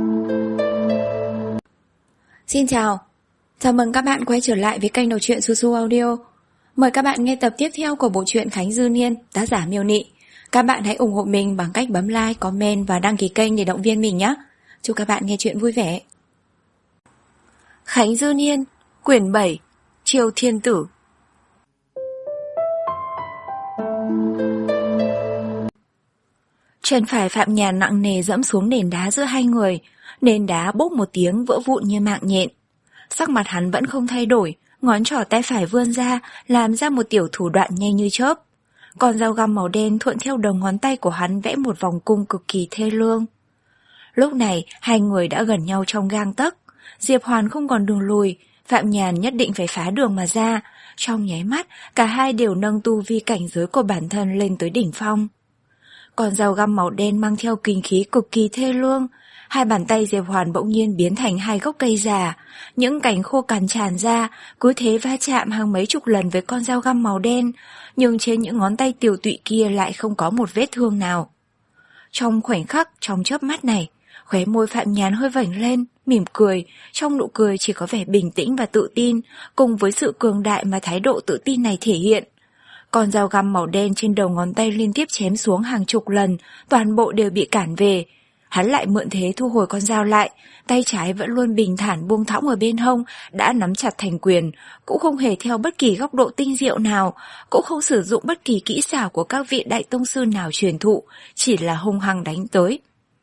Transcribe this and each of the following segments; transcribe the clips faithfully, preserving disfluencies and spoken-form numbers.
Xin chào, chào mừng các bạn quay trở lại với kênh đọc truyện Su Su Audio. Mời các bạn nghe tập tiếp theo của bộ truyện Khánh Dư Niên, tác giả Miêu Nị. Các bạn hãy ủng hộ mình bằng cách bấm like, comment và đăng ký kênh để động viên mình nhé. Chúc các bạn nghe truyện vui vẻ. Khánh Dư Niên, quyển bảy, Triều Thiên Tử. Chân phải Phạm Nhàn nặng nề dẫm xuống nền đá giữa hai người, nền đá bốp một tiếng vỡ vụn như mạng nhện. Sắc mặt hắn vẫn không thay đổi, ngón trỏ tay phải vươn ra, làm ra một tiểu thủ đoạn nhanh như chớp. Con dao găm màu đen thuận theo đầu ngón tay của hắn vẽ một vòng cung cực kỳ thê lương. Lúc này, hai người đã gần nhau trong gang tấc. Diệp Hoàn không còn đường lùi, Phạm Nhàn nhất định phải phá đường mà ra. Trong nháy mắt, cả hai đều nâng tu vi cảnh giới của bản thân lên tới đỉnh phong. Con dao găm màu đen mang theo kinh khí cực kỳ thê lương. Hai bàn tay Diệp Hoàn bỗng nhiên biến thành hai gốc cây già, những cành khô cằn tràn ra, cứ thế va chạm hàng mấy chục lần với con dao găm màu đen, nhưng trên những ngón tay tiều tụy kia lại không có một vết thương nào. Trong khoảnh khắc, trong chớp mắt này, khóe môi Phạm Nhàn hơi vểnh lên, mỉm cười, trong nụ cười chỉ có vẻ bình tĩnh và tự tin, cùng với sự cường đại mà thái độ tự tin này thể hiện. Con dao găm màu đen trên đầu ngón tay liên tiếp chém xuống hàng chục lần, toàn bộ đều bị cản về. Hắn lại mượn thế thu hồi con dao lại, tay trái vẫn luôn bình thản buông thõng ở bên hông, đã nắm chặt thành quyền, cũng không hề theo bất kỳ góc độ tinh diệu nào, cũng không sử dụng bất kỳ kỹ xảo của các vị đại tông sư nào truyền thụ, chỉ là hung hăng đánh tới.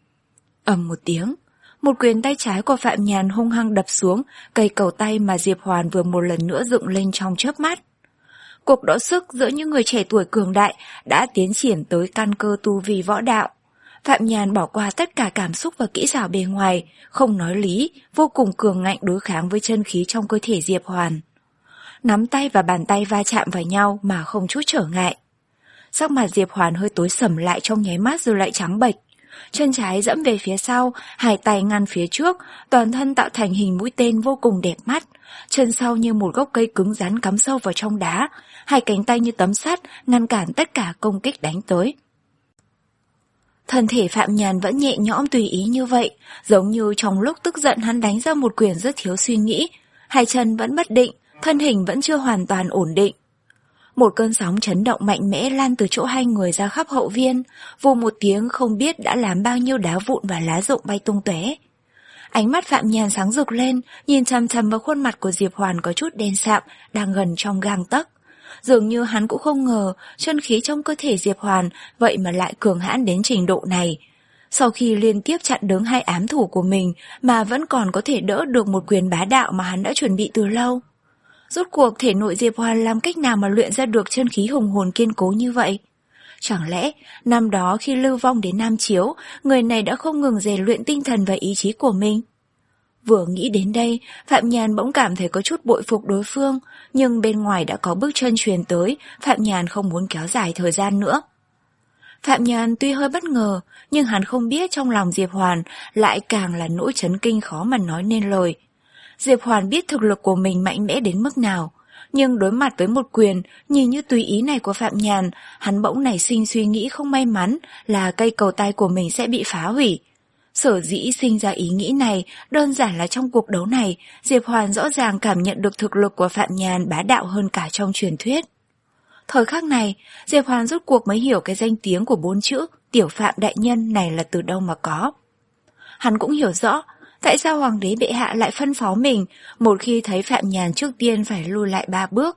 Ầm một tiếng, một quyền tay trái của Phạm Nhàn hung hăng đập xuống, cây cầu tay mà Diệp Hoàn vừa một lần nữa dựng lên trong chớp mắt. Cuộc đọ sức giữa những người trẻ tuổi cường đại đã tiến triển tới căn cơ tu vi võ đạo. Phạm Nhàn bỏ qua tất cả cảm xúc và kỹ xảo bề ngoài, không nói lý, vô cùng cường ngạnh đối kháng với chân khí trong cơ thể Diệp Hoàn. Nắm tay và bàn tay va chạm vào nhau mà không chút trở ngại. Sắc mặt Diệp Hoàn hơi tối sầm lại trong nháy mắt rồi lại trắng bệch. Chân trái dẫm về phía sau, hai tay ngăn phía trước, toàn thân tạo thành hình mũi tên vô cùng đẹp mắt. Chân sau như một gốc cây cứng rắn cắm sâu vào trong đá, hai cánh tay như tấm sắt ngăn cản tất cả công kích đánh tới. Thân thể Phạm Nhàn vẫn nhẹ nhõm tùy ý như vậy, giống như trong lúc tức giận hắn đánh ra một quyền rất thiếu suy nghĩ. Hai chân vẫn bất định, thân hình vẫn chưa hoàn toàn ổn định. Một cơn sóng chấn động mạnh mẽ lan từ chỗ hai người ra khắp hậu viên, vù một tiếng không biết đã làm bao nhiêu đá vụn và lá rụng bay tung tóe. Ánh mắt Phạm Nhàn sáng rực lên, nhìn chằm chằm vào khuôn mặt của Diệp Hoàn có chút đen sạm, đang gần trong gang tấc. Dường như hắn cũng không ngờ chân khí trong cơ thể Diệp Hoàn vậy mà lại cường hãn đến trình độ này. Sau khi liên tiếp chặn đứng hai ám thủ của mình mà vẫn còn có thể đỡ được một quyền bá đạo mà hắn đã chuẩn bị từ lâu. Rốt cuộc thể nội Diệp Hoàn làm cách nào mà luyện ra được chân khí hùng hồn kiên cố như vậy? Chẳng lẽ năm đó khi lưu vong đến Nam Chiếu, người này đã không ngừng rèn luyện tinh thần và ý chí của mình? Vừa nghĩ đến đây, Phạm Nhàn bỗng cảm thấy có chút bội phục đối phương, nhưng bên ngoài đã có bước chân truyền tới, Phạm Nhàn không muốn kéo dài thời gian nữa. Phạm Nhàn tuy hơi bất ngờ, nhưng hắn không biết trong lòng Diệp Hoàn lại càng là nỗi chấn kinh khó mà nói nên lời. Diệp Hoàn biết thực lực của mình mạnh mẽ đến mức nào, nhưng đối mặt với một quyền nhìn như tùy ý này của Phạm Nhàn, hắn bỗng nảy sinh suy nghĩ không may mắn là cây cầu tay của mình sẽ bị phá hủy. Sở dĩ sinh ra ý nghĩ này đơn giản là trong cuộc đấu này, Diệp Hoàn rõ ràng cảm nhận được thực lực của Phạm Nhàn bá đạo hơn cả trong truyền thuyết. Thời khắc này, Diệp Hoàn rốt cuộc mới hiểu cái danh tiếng của bốn chữ Tiểu Phạm Đại Nhân này là từ đâu mà có. Hắn cũng hiểu rõ tại sao Hoàng đế bệ hạ lại phân phó mình một khi thấy Phạm Nhàn trước tiên phải lùi lại ba bước.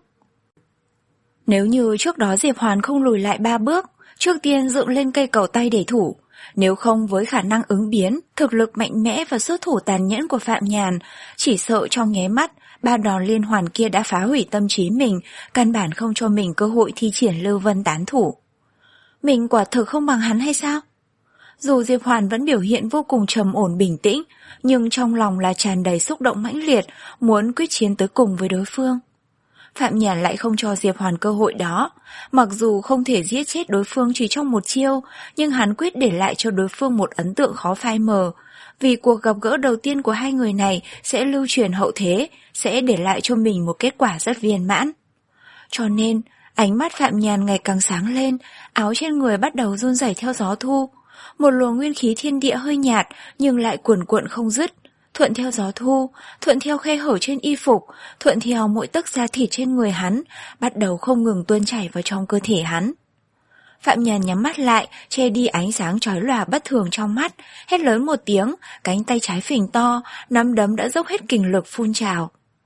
Nếu như trước đó Diệp Hoàn không lùi lại ba bước, trước tiên dựng lên cây cầu tay để thủ, nếu không với khả năng ứng biến, thực lực mạnh mẽ và xuất thủ tàn nhẫn của Phạm Nhàn, chỉ sợ trong nháy mắt, ba đòn liên hoàn kia đã phá hủy tâm trí mình, căn bản không cho mình cơ hội thi triển Lưu Vân tán thủ. Mình quả thực không bằng hắn hay sao? Dù Diệp Hoàn vẫn biểu hiện vô cùng trầm ổn bình tĩnh, nhưng trong lòng là tràn đầy xúc động mãnh liệt, muốn quyết chiến tới cùng với đối phương. Phạm Nhàn lại không cho Diệp Hoàn cơ hội đó. Mặc dù không thể giết chết đối phương chỉ trong một chiêu, nhưng hắn quyết để lại cho đối phương một ấn tượng khó phai mờ. Vì cuộc gặp gỡ đầu tiên của hai người này sẽ lưu truyền hậu thế, sẽ để lại cho mình một kết quả rất viên mãn. Cho nên, ánh mắt Phạm Nhàn ngày càng sáng lên, áo trên người bắt đầu run rẩy theo gió thu. một luồng nguyên khí thiên địa hơi nhạt nhưng lại cuồn cuộn không dứt, thuận theo gió thu, thuận theo khe hở trên y phục, thuận theo mỗi tấc da thịt trên người hắn, bắt đầu không ngừng tuôn chảy vào trong cơ thể hắn. Phạm Nhàn nhắm mắt lại, che đi ánh sáng chói lòa bất thường trong mắt, hét lớn một tiếng, cánh tay trái phình to, nắm đấm đã dốc hết kình lực phun trào.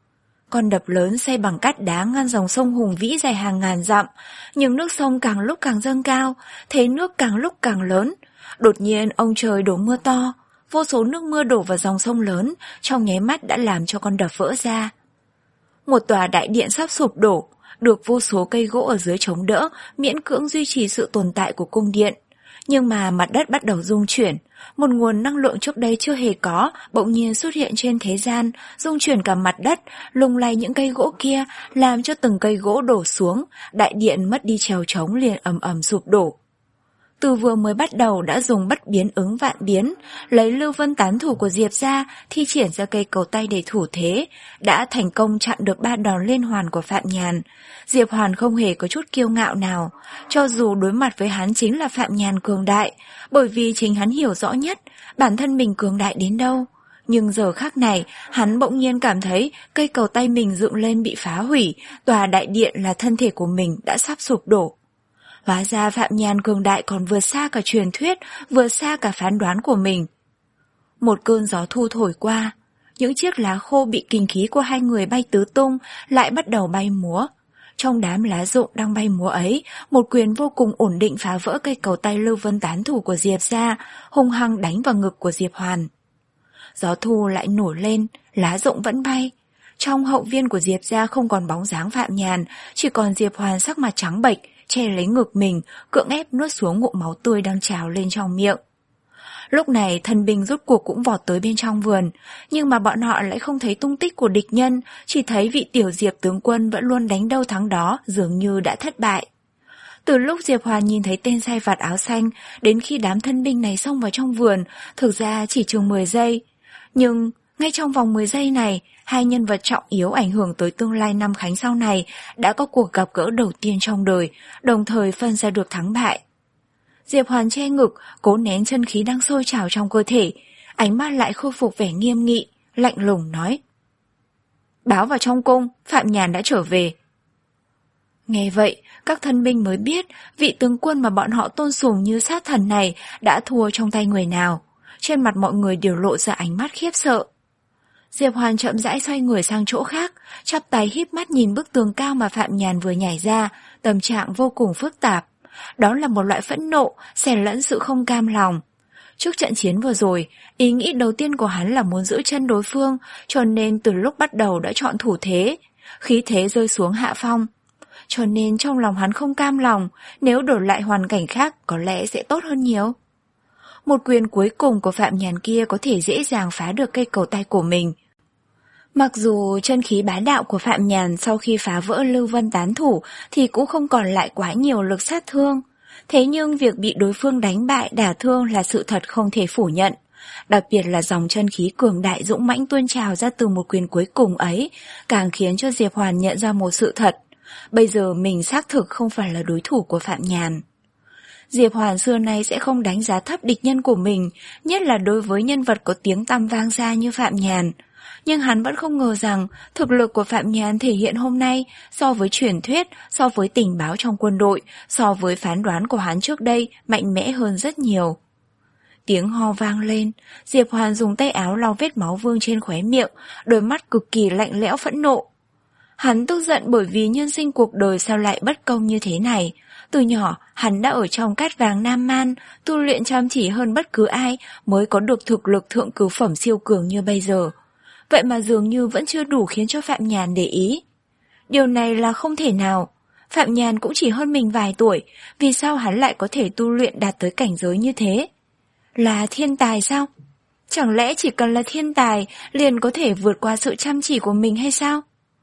Con đập lớn xây bằng cát đá ngăn dòng sông hùng vĩ dài hàng ngàn dặm, nhưng nước sông càng lúc càng dâng cao, thế nước càng lúc càng lớn. Đột nhiên ông trời đổ mưa to, vô số nước mưa đổ vào dòng sông lớn, trong nháy mắt đã làm cho con đập vỡ ra. Một tòa đại điện sắp sụp đổ, được vô số cây gỗ ở dưới chống đỡ, miễn cưỡng duy trì sự tồn tại của cung điện. Nhưng mà mặt đất bắt đầu rung chuyển, một nguồn năng lượng trước đây chưa hề có, bỗng nhiên xuất hiện trên thế gian, rung chuyển cả mặt đất, lung lay những cây gỗ kia, làm cho từng cây gỗ đổ xuống, đại điện mất đi trèo trống liền ầm ầm sụp đổ. Từ vừa mới bắt đầu đã dùng bất biến ứng vạn biến, lấy lưu vân tán thủ của Diệp ra, thi triển ra cây cầu tay để thủ thế, đã thành công chặn được ba đòn liên hoàn của Phạm Nhàn. Diệp Hoàn không hề có chút kiêu ngạo nào, cho dù đối mặt với hắn chính là Phạm Nhàn cường đại, bởi vì chính hắn hiểu rõ nhất bản thân mình cường đại đến đâu. Nhưng giờ khắc này, hắn bỗng nhiên cảm thấy cây cầu tay mình dựng lên bị phá hủy, tòa đại điện là thân thể của mình đã sắp sụp đổ. Hóa ra Phạm Nhàn cường đại còn vượt xa cả truyền thuyết, vượt xa cả phán đoán của mình. Một cơn gió thu thổi qua, những chiếc lá khô bị kinh khí của hai người bay tứ tung lại bắt đầu bay múa. Trong đám lá rụng đang bay múa ấy, một quyền vô cùng ổn định phá vỡ cây cầu tay lưu vân tán thủ của Diệp ra, hung hăng đánh vào ngực của Diệp Hoàn. Gió thu lại nổi lên, lá rụng vẫn bay. Trong hậu viên của Diệp ra không còn bóng dáng Phạm Nhàn, chỉ còn Diệp Hoàn sắc mặt trắng bệch, che lấy ngực mình, cưỡng ép nuốt xuống ngụm máu tươi đang trào lên trong miệng. Lúc này thần binh rốt cuộc cũng vọt tới bên trong vườn, nhưng mà bọn họ lại không thấy tung tích của địch nhân, chỉ thấy vị tiểu Diệp tướng quân vẫn luôn đánh đâu thắng đó, dường như đã thất bại. Từ lúc Diệp Hoàn nhìn thấy tên sai vặt áo xanh, đến khi đám thân binh này xông vào trong vườn, thực ra chỉ chừng mười giây. Nhưng ngay trong vòng mười giây này, hai nhân vật trọng yếu ảnh hưởng tới tương lai năm Khánh sau này đã có cuộc gặp gỡ đầu tiên trong đời, đồng thời phân ra được thắng bại. Diệp Hoàn che ngực, cố nén chân khí đang sôi trào trong cơ thể, ánh mắt lại khôi phục vẻ nghiêm nghị, lạnh lùng nói: "Báo vào trong cung, Phạm Nhàn đã trở về." Nghe vậy, các thân binh mới biết vị tướng quân mà bọn họ tôn sùng như sát thần này đã thua trong tay người nào. Trên mặt mọi người đều lộ ra ánh mắt khiếp sợ. Diệp Hoàn chậm rãi xoay người sang chỗ khác, chắp tay híp mắt nhìn bức tường cao mà Phạm Nhàn vừa nhảy ra, tâm trạng vô cùng phức tạp. Đó là một loại phẫn nộ, xen lẫn sự không cam lòng. Trước trận chiến vừa rồi, ý nghĩ đầu tiên của hắn là muốn giữ chân đối phương, cho nên từ lúc bắt đầu đã chọn thủ thế, khí thế rơi xuống hạ phong. Cho nên trong lòng hắn không cam lòng, nếu đổi lại hoàn cảnh khác có lẽ sẽ tốt hơn nhiều. Một quyền cuối cùng của Phạm Nhàn kia có thể dễ dàng phá được cây cầu tay của mình. Mặc dù chân khí bá đạo của Phạm Nhàn sau khi phá vỡ lưu vân tán thủ thì cũng không còn lại quá nhiều lực sát thương. Thế nhưng việc bị đối phương đánh bại đả thương là sự thật không thể phủ nhận. Đặc biệt là dòng chân khí cường đại dũng mãnh tuôn trào ra từ một quyền cuối cùng ấy, càng khiến cho Diệp Hoàn nhận ra một sự thật. Bây giờ mình xác thực không phải là đối thủ của Phạm Nhàn. Diệp Hoàn xưa nay sẽ không đánh giá thấp địch nhân của mình, nhất là đối với nhân vật có tiếng tăm vang xa như Phạm Nhàn. Nhưng hắn vẫn không ngờ rằng thực lực của Phạm Nhàn thể hiện hôm nay so với truyền thuyết, so với tình báo trong quân đội, so với phán đoán của hắn trước đây mạnh mẽ hơn rất nhiều. Tiếng ho vang lên, Diệp Hoàn dùng tay áo lau vết máu vương trên khóe miệng, đôi mắt cực kỳ lạnh lẽo phẫn nộ. Hắn tức giận bởi vì nhân sinh cuộc đời sao lại bất công như thế này. Từ nhỏ, hắn đã ở trong cát vàng Nam Man, tu luyện chăm chỉ hơn bất cứ ai mới có được thực lực thượng cửu phẩm siêu cường như bây giờ. Vậy mà dường như vẫn chưa đủ khiến cho Phạm Nhàn để ý. Điều này là không thể nào. Phạm Nhàn cũng chỉ hơn mình vài tuổi, vì sao hắn lại có thể tu luyện đạt tới cảnh giới như thế? Là thiên tài sao? Chẳng lẽ chỉ cần là thiên tài liền có thể vượt qua sự chăm chỉ của mình hay sao?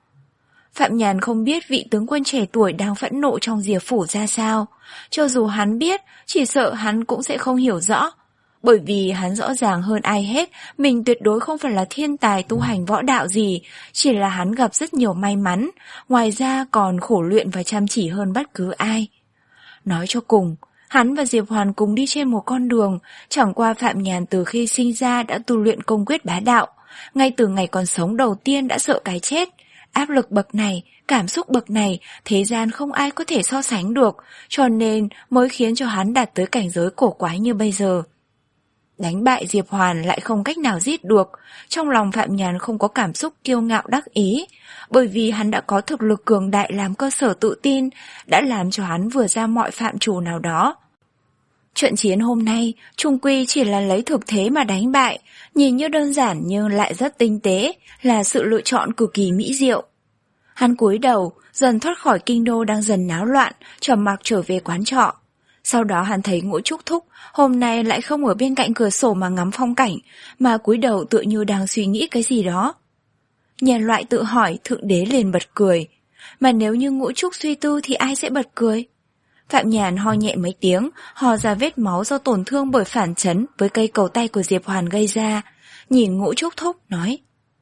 Phạm Nhàn không biết vị tướng quân trẻ tuổi đang phẫn nộ trong Diệp phủ ra sao. Cho dù hắn biết, chỉ sợ hắn cũng sẽ không hiểu rõ. Bởi vì hắn rõ ràng hơn ai hết, mình tuyệt đối không phải là thiên tài tu hành võ đạo gì, chỉ là hắn gặp rất nhiều may mắn, ngoài ra còn khổ luyện và chăm chỉ hơn bất cứ ai. Nói cho cùng, Hắn và Diệp Hoàn cùng đi trên một con đường, chẳng qua Phạm Nhàn từ khi sinh ra đã tu luyện công quyết bá đạo. Ngay từ ngày còn sống đầu tiên đã sợ cái chết. Áp lực bậc này, cảm xúc bậc này, thế gian không ai có thể so sánh được, cho nên mới khiến cho hắn đạt tới cảnh giới cổ quái như bây giờ. Đánh bại Diệp Hoàn lại không cách nào giết được, trong lòng Phạm Nhàn không có cảm xúc kiêu ngạo đắc ý, bởi vì hắn đã có thực lực cường đại làm cơ sở tự tin, đã làm cho hắn vừa ra mọi phạm trù nào đó. Trận chiến hôm nay, chung quy chỉ là lấy thực thế mà đánh bại, nhìn như đơn giản nhưng lại rất tinh tế, là sự lựa chọn cực kỳ mỹ diệu. Hắn cúi đầu, dần thoát khỏi kinh đô đang dần náo loạn, trầm mặc trở về quán trọ. Sau đó hắn thấy Ngũ Trúc Thúc hôm nay lại không ở bên cạnh cửa sổ mà ngắm phong cảnh, mà cúi đầu tựa như đang suy nghĩ cái gì đó. Nhân loại tự hỏi, Thượng Đế liền bật cười. Mà nếu như Ngũ Trúc suy tư thì ai sẽ bật cười? Phạm Nhàn ho nhẹ mấy tiếng, ho ra vết máu do tổn thương bởi phản chấn với cây cầu tay của Diệp Hoàn gây ra, nhìn Ngũ Trúc Thúc nói: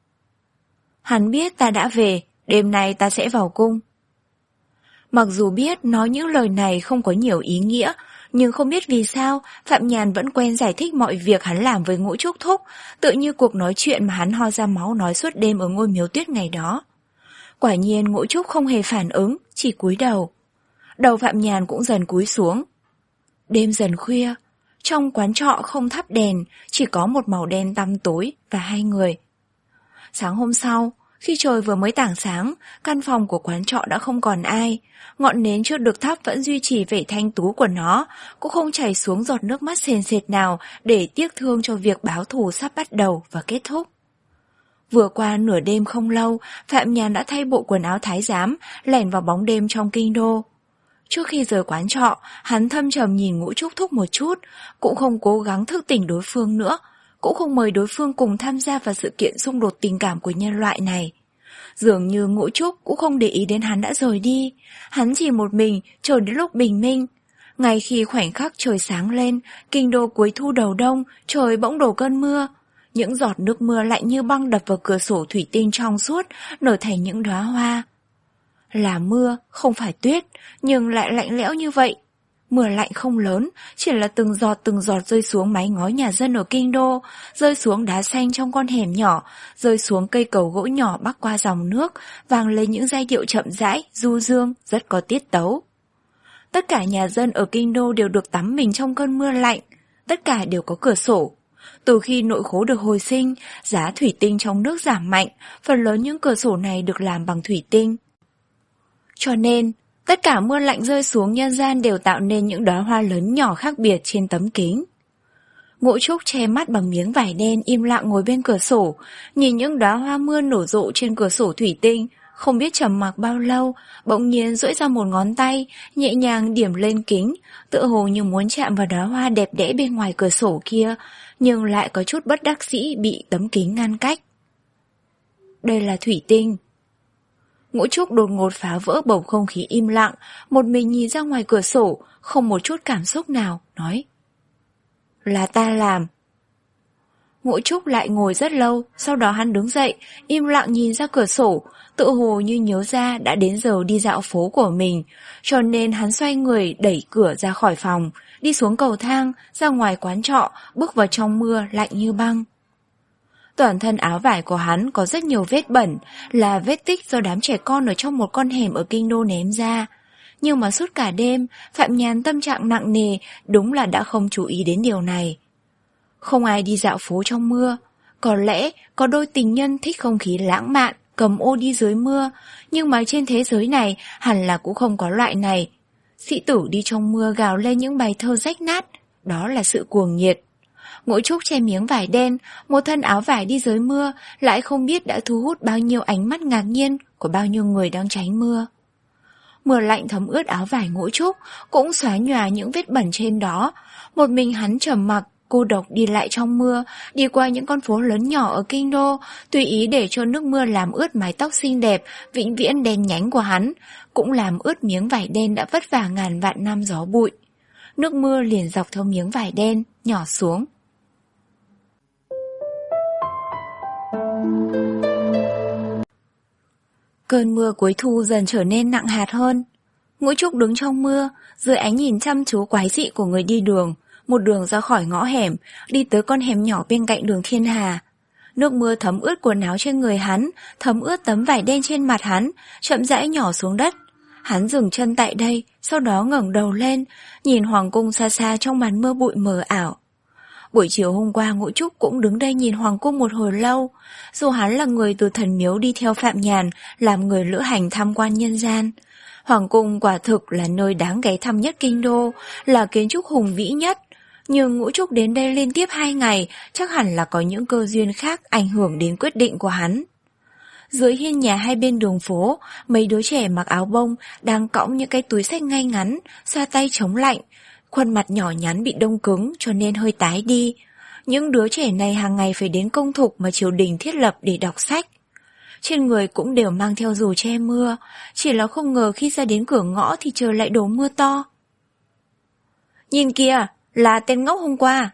Hắn biết ta đã về, đêm nay ta sẽ vào cung. Mặc dù biết nói những lời này không có nhiều ý nghĩa, nhưng không biết vì sao Phạm Nhàn vẫn quen giải thích mọi việc hắn làm với Ngũ Trúc Thúc, tự như cuộc nói chuyện mà hắn ho ra máu nói suốt đêm ở ngôi miếu tuyết ngày đó. Quả nhiên Ngũ Trúc không hề phản ứng, chỉ cúi đầu. Đầu Phạm Nhàn cũng dần cúi xuống. Đêm dần khuya, trong quán trọ không thắp đèn, chỉ có một màu đen tăm tối và hai người. Sáng hôm sau, khi trời vừa mới tảng sáng, căn phòng của quán trọ đã không còn ai. Ngọn nến chưa được thắp vẫn duy trì vẻ thanh tú của nó, cũng không chảy xuống giọt nước mắt sền sệt nào để tiếc thương cho việc báo thù sắp bắt đầu và kết thúc. Vừa qua nửa đêm không lâu, Phạm Nhàn đã thay bộ quần áo thái giám, lẻn vào bóng đêm trong kinh đô. Trước khi rời quán trọ, hắn thâm trầm nhìn Ngũ Trúc Thúc một chút, cũng không cố gắng thức tỉnh đối phương nữa, cũng không mời đối phương cùng tham gia vào sự kiện xung đột tình cảm của nhân loại này. Dường như Ngũ Trúc cũng không để ý đến hắn đã rời đi, hắn chỉ một mình chờ đến lúc bình minh. Ngay khi khoảnh khắc trời sáng lên, kinh đô cuối thu đầu đông, trời bỗng đổ cơn mưa. Những giọt nước mưa lạnh như băng đập vào cửa sổ thủy tinh trong suốt, nở thành những đóa hoa. Là mưa, không phải tuyết, nhưng lại lạnh lẽo như vậy. Mưa lạnh không lớn, chỉ là từng giọt từng giọt rơi xuống mái ngói nhà dân ở kinh đô, rơi xuống đá xanh trong con hẻm nhỏ, rơi xuống cây cầu gỗ nhỏ bắc qua dòng nước, vang lên những giai điệu chậm rãi, du dương, rất có tiết tấu. Tất cả nhà dân ở kinh đô đều được tắm mình trong cơn mưa lạnh, tất cả đều có cửa sổ. Từ khi nội khố được hồi sinh, giá thủy tinh trong nước giảm mạnh, phần lớn những cửa sổ này được làm bằng thủy tinh. Cho nên, tất cả mưa lạnh rơi xuống nhân gian đều tạo nên những đóa hoa lớn nhỏ khác biệt trên tấm kính. Ngũ Trúc che mắt bằng miếng vải đen im lặng ngồi bên cửa sổ, nhìn những đóa hoa mưa nổ rộ trên cửa sổ thủy tinh, không biết trầm mặc bao lâu, bỗng nhiên duỗi ra một ngón tay, nhẹ nhàng điểm lên kính, tựa hồ như muốn chạm vào đóa hoa đẹp đẽ bên ngoài cửa sổ kia, nhưng lại có chút bất đắc dĩ bị tấm kính ngăn cách. Đây là thủy tinh. Ngũ Trúc đột ngột phá vỡ bầu không khí im lặng, một mình nhìn ra ngoài cửa sổ, không một chút cảm xúc nào, nói: Là ta làm. Ngũ Trúc lại ngồi rất lâu, sau đó hắn đứng dậy, im lặng nhìn ra cửa sổ, tự hồ như nhớ ra đã đến giờ đi dạo phố của mình, cho nên hắn xoay người đẩy cửa ra khỏi phòng, đi xuống cầu thang, ra ngoài quán trọ, bước vào trong mưa lạnh như băng. Toàn thân áo vải của hắn có rất nhiều vết bẩn, là vết tích do đám trẻ con ở trong một con hẻm ở kinh đô ném ra. Nhưng mà suốt cả đêm, Phạm Nhàn tâm trạng nặng nề, đúng là đã không chú ý đến điều này. Không ai đi dạo phố trong mưa. Có lẽ có đôi tình nhân thích không khí lãng mạn, cầm ô đi dưới mưa, nhưng mà trên thế giới này hẳn là cũng không có loại này. Sĩ tử đi trong mưa gào lên những bài thơ rách nát, đó là sự cuồng nhiệt. Ngũ Trúc che miếng vải đen, một thân áo vải đi dưới mưa, lại không biết đã thu hút bao nhiêu ánh mắt ngạc nhiên của bao nhiêu người đang tránh mưa. Mưa lạnh thấm ướt áo vải Ngũ Trúc, cũng xóa nhòa những vết bẩn trên đó. Một mình hắn trầm mặc, cô độc đi lại trong mưa, đi qua những con phố lớn nhỏ ở kinh đô, tùy ý để cho nước mưa làm ướt mái tóc xinh đẹp, vĩnh viễn đen nhánh của hắn, cũng làm ướt miếng vải đen đã vất vả ngàn vạn năm gió bụi. Nước mưa liền dọc theo miếng vải đen, nhỏ xuống. Cơn mưa cuối thu dần trở nên nặng hạt hơn. Ngũ Trúc đứng trong mưa, dưới ánh nhìn chăm chú quái dị của người đi đường, một đường ra khỏi ngõ hẻm, đi tới con hẻm nhỏ bên cạnh đường Thiên Hà. Nước mưa thấm ướt quần áo trên người hắn, thấm ướt tấm vải đen trên mặt hắn, chậm rãi nhỏ xuống đất. Hắn dừng chân tại đây, sau đó ngẩng đầu lên, nhìn hoàng cung xa xa trong màn mưa bụi mờ ảo. Buổi chiều hôm qua Ngũ Trúc cũng đứng đây nhìn hoàng cung một hồi lâu. Dù hắn là người từ thần miếu đi theo Phạm Nhàn, làm người lữ hành tham quan nhân gian. Hoàng cung quả thực là nơi đáng ghé thăm nhất kinh đô, là kiến trúc hùng vĩ nhất. Nhưng Ngũ Trúc đến đây liên tiếp hai ngày, chắc hẳn là có những cơ duyên khác ảnh hưởng đến quyết định của hắn. Dưới hiên nhà hai bên đường phố, mấy đứa trẻ mặc áo bông đang cõng những cái túi xách ngay ngắn, xoa tay chống lạnh. Khuôn mặt nhỏ nhắn bị đông cứng cho nên hơi tái đi. Những đứa trẻ này hàng ngày phải đến công thục mà triều đình thiết lập để đọc sách. Trên người cũng đều mang theo dù che mưa, chỉ là không ngờ khi ra đến cửa ngõ thì trời lại đổ mưa to. Nhìn kìa, là tên ngốc hôm qua.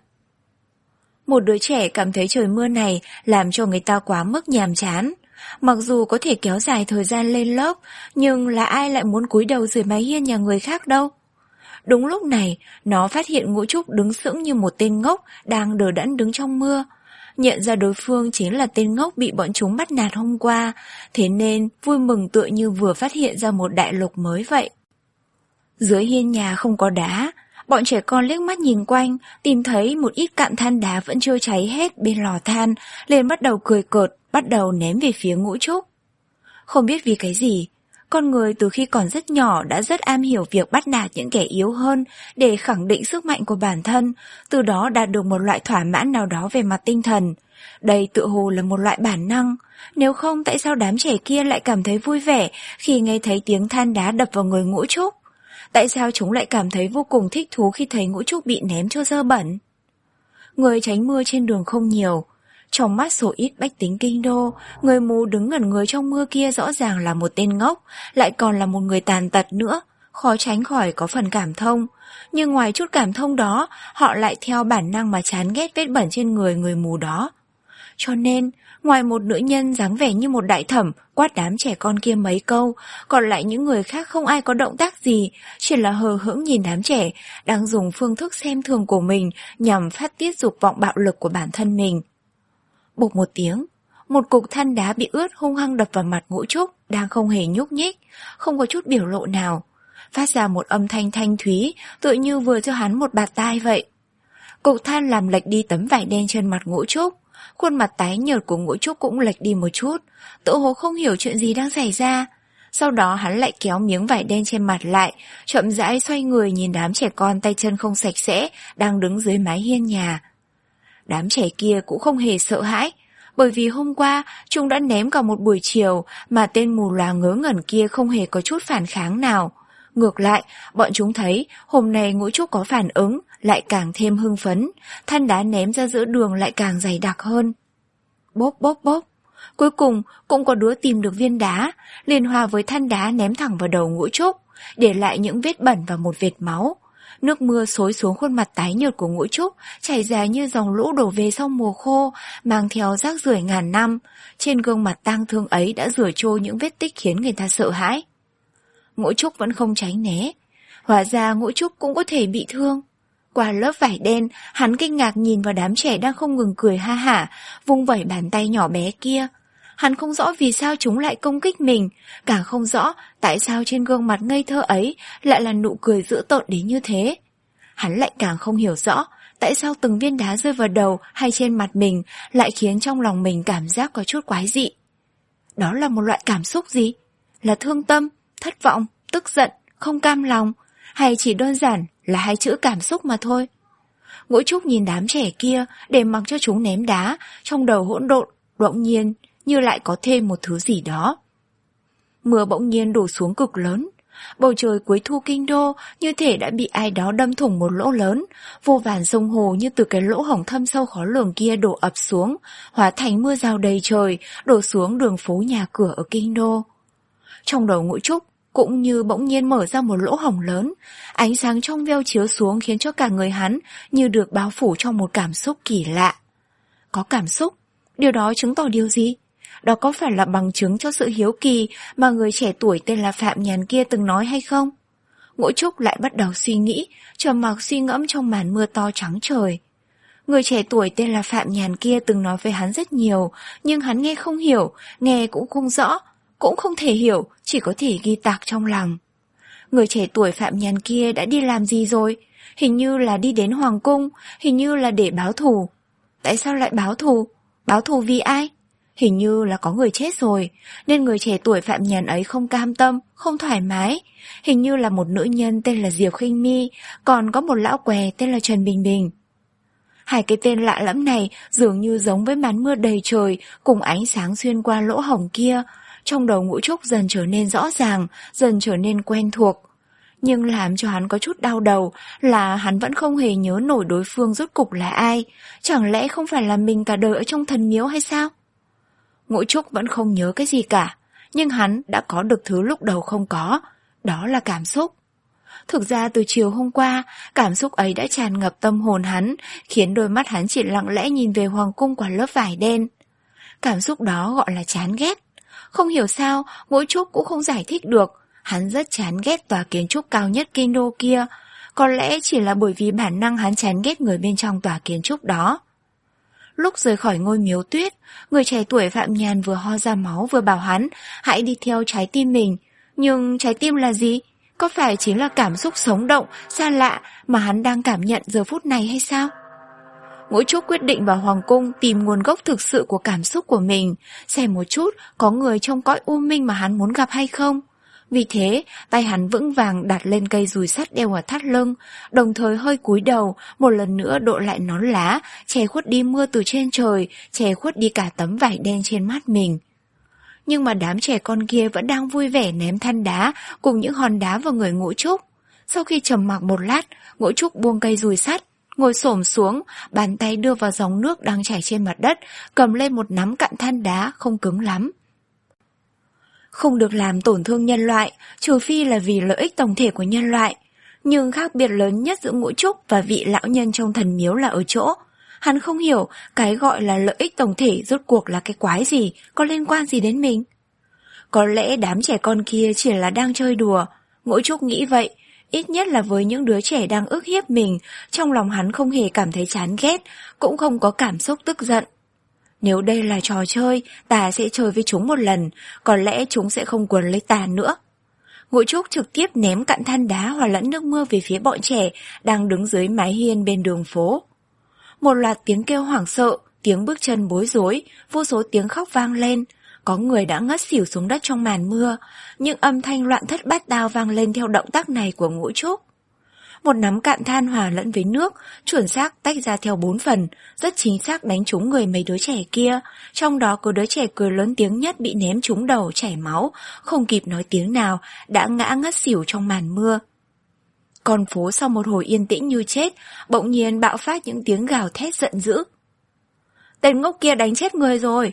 Một đứa trẻ cảm thấy trời mưa này làm cho người ta quá mức nhàm chán. Mặc dù có thể kéo dài thời gian lên lớp, nhưng là ai lại muốn cúi đầu dưới mái hiên nhà người khác đâu. Đúng lúc này, nó phát hiện Ngũ Trúc đứng sững như một tên ngốc đang đờ đẫn đứng trong mưa. Nhận ra đối phương chính là tên ngốc bị bọn chúng bắt nạt hôm qua, thế nên vui mừng tựa như vừa phát hiện ra một đại lục mới vậy. Dưới hiên nhà không có đá, bọn trẻ con liếc mắt nhìn quanh, tìm thấy một ít cạn than đá vẫn chưa cháy hết bên lò than, liền bắt đầu cười cợt, bắt đầu ném về phía Ngũ Trúc. Không biết vì cái gì, con người từ khi còn rất nhỏ đã rất am hiểu việc bắt nạt những kẻ yếu hơn để khẳng định sức mạnh của bản thân, từ đó đạt được một loại thỏa mãn nào đó về mặt tinh thần. Đây tự hồ là một loại bản năng, nếu không tại sao đám trẻ kia lại cảm thấy vui vẻ khi nghe thấy tiếng than đá đập vào người Ngũ Trúc? Tại sao chúng lại cảm thấy vô cùng thích thú khi thấy Ngũ Trúc bị ném cho dơ bẩn? Người tránh mưa trên đường không nhiều. Trong mắt số ít bách tính kinh đô, người mù đứng ngẩn người trong mưa kia rõ ràng là một tên ngốc, lại còn là một người tàn tật nữa, khó tránh khỏi có phần cảm thông. Nhưng ngoài chút cảm thông đó, họ lại theo bản năng mà chán ghét vết bẩn trên người người mù đó. Cho nên, ngoài một nữ nhân dáng vẻ như một đại thẩm quát đám trẻ con kia mấy câu, còn lại những người khác không ai có động tác gì, chỉ là hờ hững nhìn đám trẻ đang dùng phương thức xem thường của mình nhằm phát tiết dục vọng bạo lực của bản thân mình. Bụp một tiếng, một cục than đá bị ướt hung hăng đập vào mặt Ngũ Trúc, đang không hề nhúc nhích, không có chút biểu lộ nào, phát ra một âm thanh thanh thúy, tựa như vừa cho hắn một bạt tai vậy. Cục than làm lệch đi tấm vải đen trên mặt Ngũ Trúc, khuôn mặt tái nhợt của Ngũ Trúc cũng lệch đi một chút, tự hồ không hiểu chuyện gì đang xảy ra. Sau đó hắn lại kéo miếng vải đen trên mặt lại, chậm rãi xoay người nhìn đám trẻ con tay chân không sạch sẽ đang đứng dưới mái hiên nhà. Đám trẻ kia cũng không hề sợ hãi, bởi vì hôm qua chúng đã ném cả một buổi chiều mà tên mù lòa ngớ ngẩn kia không hề có chút phản kháng nào. Ngược lại, bọn chúng thấy hôm nay Ngũ Trúc có phản ứng, lại càng thêm hưng phấn, than đá ném ra giữa đường lại càng dày đặc hơn. Bốp bốp bốp, cuối cùng cũng có đứa tìm được viên đá, liền hòa với than đá ném thẳng vào đầu Ngũ Trúc, để lại những vết bẩn và một vệt máu. Nước mưa xối xuống khuôn mặt tái nhợt của Ngũ Trúc, chảy dài như dòng lũ đổ về sau mùa khô, mang theo rác rưởi ngàn năm. Trên gương mặt tang thương ấy đã rửa trôi những vết tích khiến người ta sợ hãi. Ngũ Trúc vẫn không tránh né. Hóa ra Ngũ Trúc cũng có thể bị thương. Qua lớp vải đen, hắn kinh ngạc nhìn vào đám trẻ đang không ngừng cười ha hả, vung vẩy bàn tay nhỏ bé kia. Hắn không rõ vì sao chúng lại công kích mình, càng không rõ tại sao trên gương mặt ngây thơ ấy lại là nụ cười dữ tợn đến như thế. Hắn lại càng không hiểu rõ tại sao từng viên đá rơi vào đầu hay trên mặt mình lại khiến trong lòng mình cảm giác có chút quái dị. Đó là một loại cảm xúc gì? Là thương tâm, thất vọng, tức giận, không cam lòng, hay chỉ đơn giản là hai chữ cảm xúc mà thôi? Ngũ Trúc nhìn đám trẻ kia để mặc cho chúng ném đá, trong đầu hỗn độn, bỗng nhiên như lại có thêm một thứ gì đó. Mưa bỗng nhiên đổ xuống cực lớn. Bầu trời cuối thu kinh đô như thể đã bị ai đó đâm thủng một lỗ lớn, vô vàn sông hồ như từ cái lỗ hổng thâm sâu khó lường kia đổ ập xuống, hóa thành mưa rào đầy trời, đổ xuống đường phố nhà cửa ở kinh đô. Trong đầu Ngũ Trúc cũng như bỗng nhiên mở ra một lỗ hổng lớn, ánh sáng trong veo chiếu xuống khiến cho cả người hắn như được bao phủ trong một cảm xúc kỳ lạ. Có cảm xúc? Điều đó chứng tỏ điều gì? Đó có phải là bằng chứng cho sự hiếu kỳ mà người trẻ tuổi tên là Phạm Nhàn kia từng nói hay không? Ngũ Trúc lại bắt đầu suy nghĩ, trầm mặc suy ngẫm trong màn mưa to trắng trời. Người trẻ tuổi tên là Phạm Nhàn kia từng nói với hắn rất nhiều, nhưng hắn nghe không hiểu, nghe cũng không rõ, cũng không thể hiểu, chỉ có thể ghi tạc trong lòng. Người trẻ tuổi Phạm Nhàn kia đã đi làm gì rồi? Hình như là đi đến Hoàng Cung, hình như là để báo thù. Tại sao lại báo thù? Báo thù vì ai? Hình như là có người chết rồi, nên người trẻ tuổi Phạm Nhàn ấy không cam tâm, không thoải mái. Hình như là một nữ nhân tên là Diệp Khinh Mi, còn có một lão què tên là Trần Bình Bình. Hai cái tên lạ lẫm này dường như giống với màn mưa đầy trời cùng ánh sáng xuyên qua lỗ hổng kia. Trong đầu Ngũ Trúc dần trở nên rõ ràng, dần trở nên quen thuộc. Nhưng làm cho hắn có chút đau đầu là hắn vẫn không hề nhớ nổi đối phương rốt cục là ai. Chẳng lẽ không phải là mình cả đời ở trong thần miếu hay sao? Ngũ Trúc vẫn không nhớ cái gì cả, nhưng hắn đã có được thứ lúc đầu không có, đó là cảm xúc. Thực ra từ chiều hôm qua, cảm xúc ấy đã tràn ngập tâm hồn hắn, khiến đôi mắt hắn chỉ lặng lẽ nhìn về hoàng cung qua lớp vải đen. Cảm xúc đó gọi là chán ghét. Không hiểu sao, Ngũ Trúc cũng không giải thích được, hắn rất chán ghét tòa kiến trúc cao nhất kinh đô kia. Có lẽ chỉ là bởi vì bản năng hắn chán ghét người bên trong tòa kiến trúc đó. Lúc rời khỏi ngôi miếu tuyết, người trẻ tuổi Phạm Nhàn vừa ho ra máu vừa bảo hắn hãy đi theo trái tim mình. Nhưng trái tim là gì? Có phải chính là cảm xúc sống động, xa lạ mà hắn đang cảm nhận giờ phút này hay sao? Ngũ Trúc quyết định vào hoàng cung tìm nguồn gốc thực sự của cảm xúc của mình, xem một chút có người trong cõi u minh mà hắn muốn gặp hay không. Vì thế, tay hắn vững vàng đặt lên cây dùi sắt đeo ở thắt lưng, đồng thời hơi cúi đầu, một lần nữa đội lại nón lá, che khuất đi mưa từ trên trời, che khuất đi cả tấm vải đen trên mắt mình. Nhưng mà đám trẻ con kia vẫn đang vui vẻ ném than đá cùng những hòn đá vào người Ngũ Trúc. Sau khi trầm mặc một lát, Ngũ Trúc buông cây dùi sắt, ngồi xổm xuống, bàn tay đưa vào dòng nước đang chảy trên mặt đất, cầm lên một nắm cặn than đá không cứng lắm. Không được làm tổn thương nhân loại, trừ phi là vì lợi ích tổng thể của nhân loại. Nhưng khác biệt lớn nhất giữa Ngũ Trúc và vị lão nhân trong thần miếu là ở chỗ. Hắn không hiểu cái gọi là lợi ích tổng thể rốt cuộc là cái quái gì, có liên quan gì đến mình. Có lẽ đám trẻ con kia chỉ là đang chơi đùa. Ngũ Trúc nghĩ vậy, ít nhất là với những đứa trẻ đang ức hiếp mình, trong lòng hắn không hề cảm thấy chán ghét, cũng không có cảm xúc tức giận. Nếu đây là trò chơi, ta sẽ chơi với chúng một lần, có lẽ chúng sẽ không quấn lấy ta nữa. Ngũ Trúc trực tiếp ném cặn than đá hòa lẫn nước mưa về phía bọn trẻ đang đứng dưới mái hiên bên đường phố. Một loạt tiếng kêu hoảng sợ, tiếng bước chân bối rối, vô số tiếng khóc vang lên. Có người đã ngất xỉu xuống đất trong màn mưa, những âm thanh loạn thất bát tao vang lên theo động tác này của Ngũ Trúc. Một nắm cạn than hòa lẫn với nước, chuẩn xác tách ra theo bốn phần, rất chính xác đánh trúng người mấy đứa trẻ kia. Trong đó có đứa trẻ cười lớn tiếng nhất bị ném trúng đầu chảy máu, không kịp nói tiếng nào, đã ngã ngất xỉu trong màn mưa. Con phố sau một hồi yên tĩnh như chết, bỗng nhiên bạo phát những tiếng gào thét giận dữ. Tên ngốc kia đánh chết người rồi!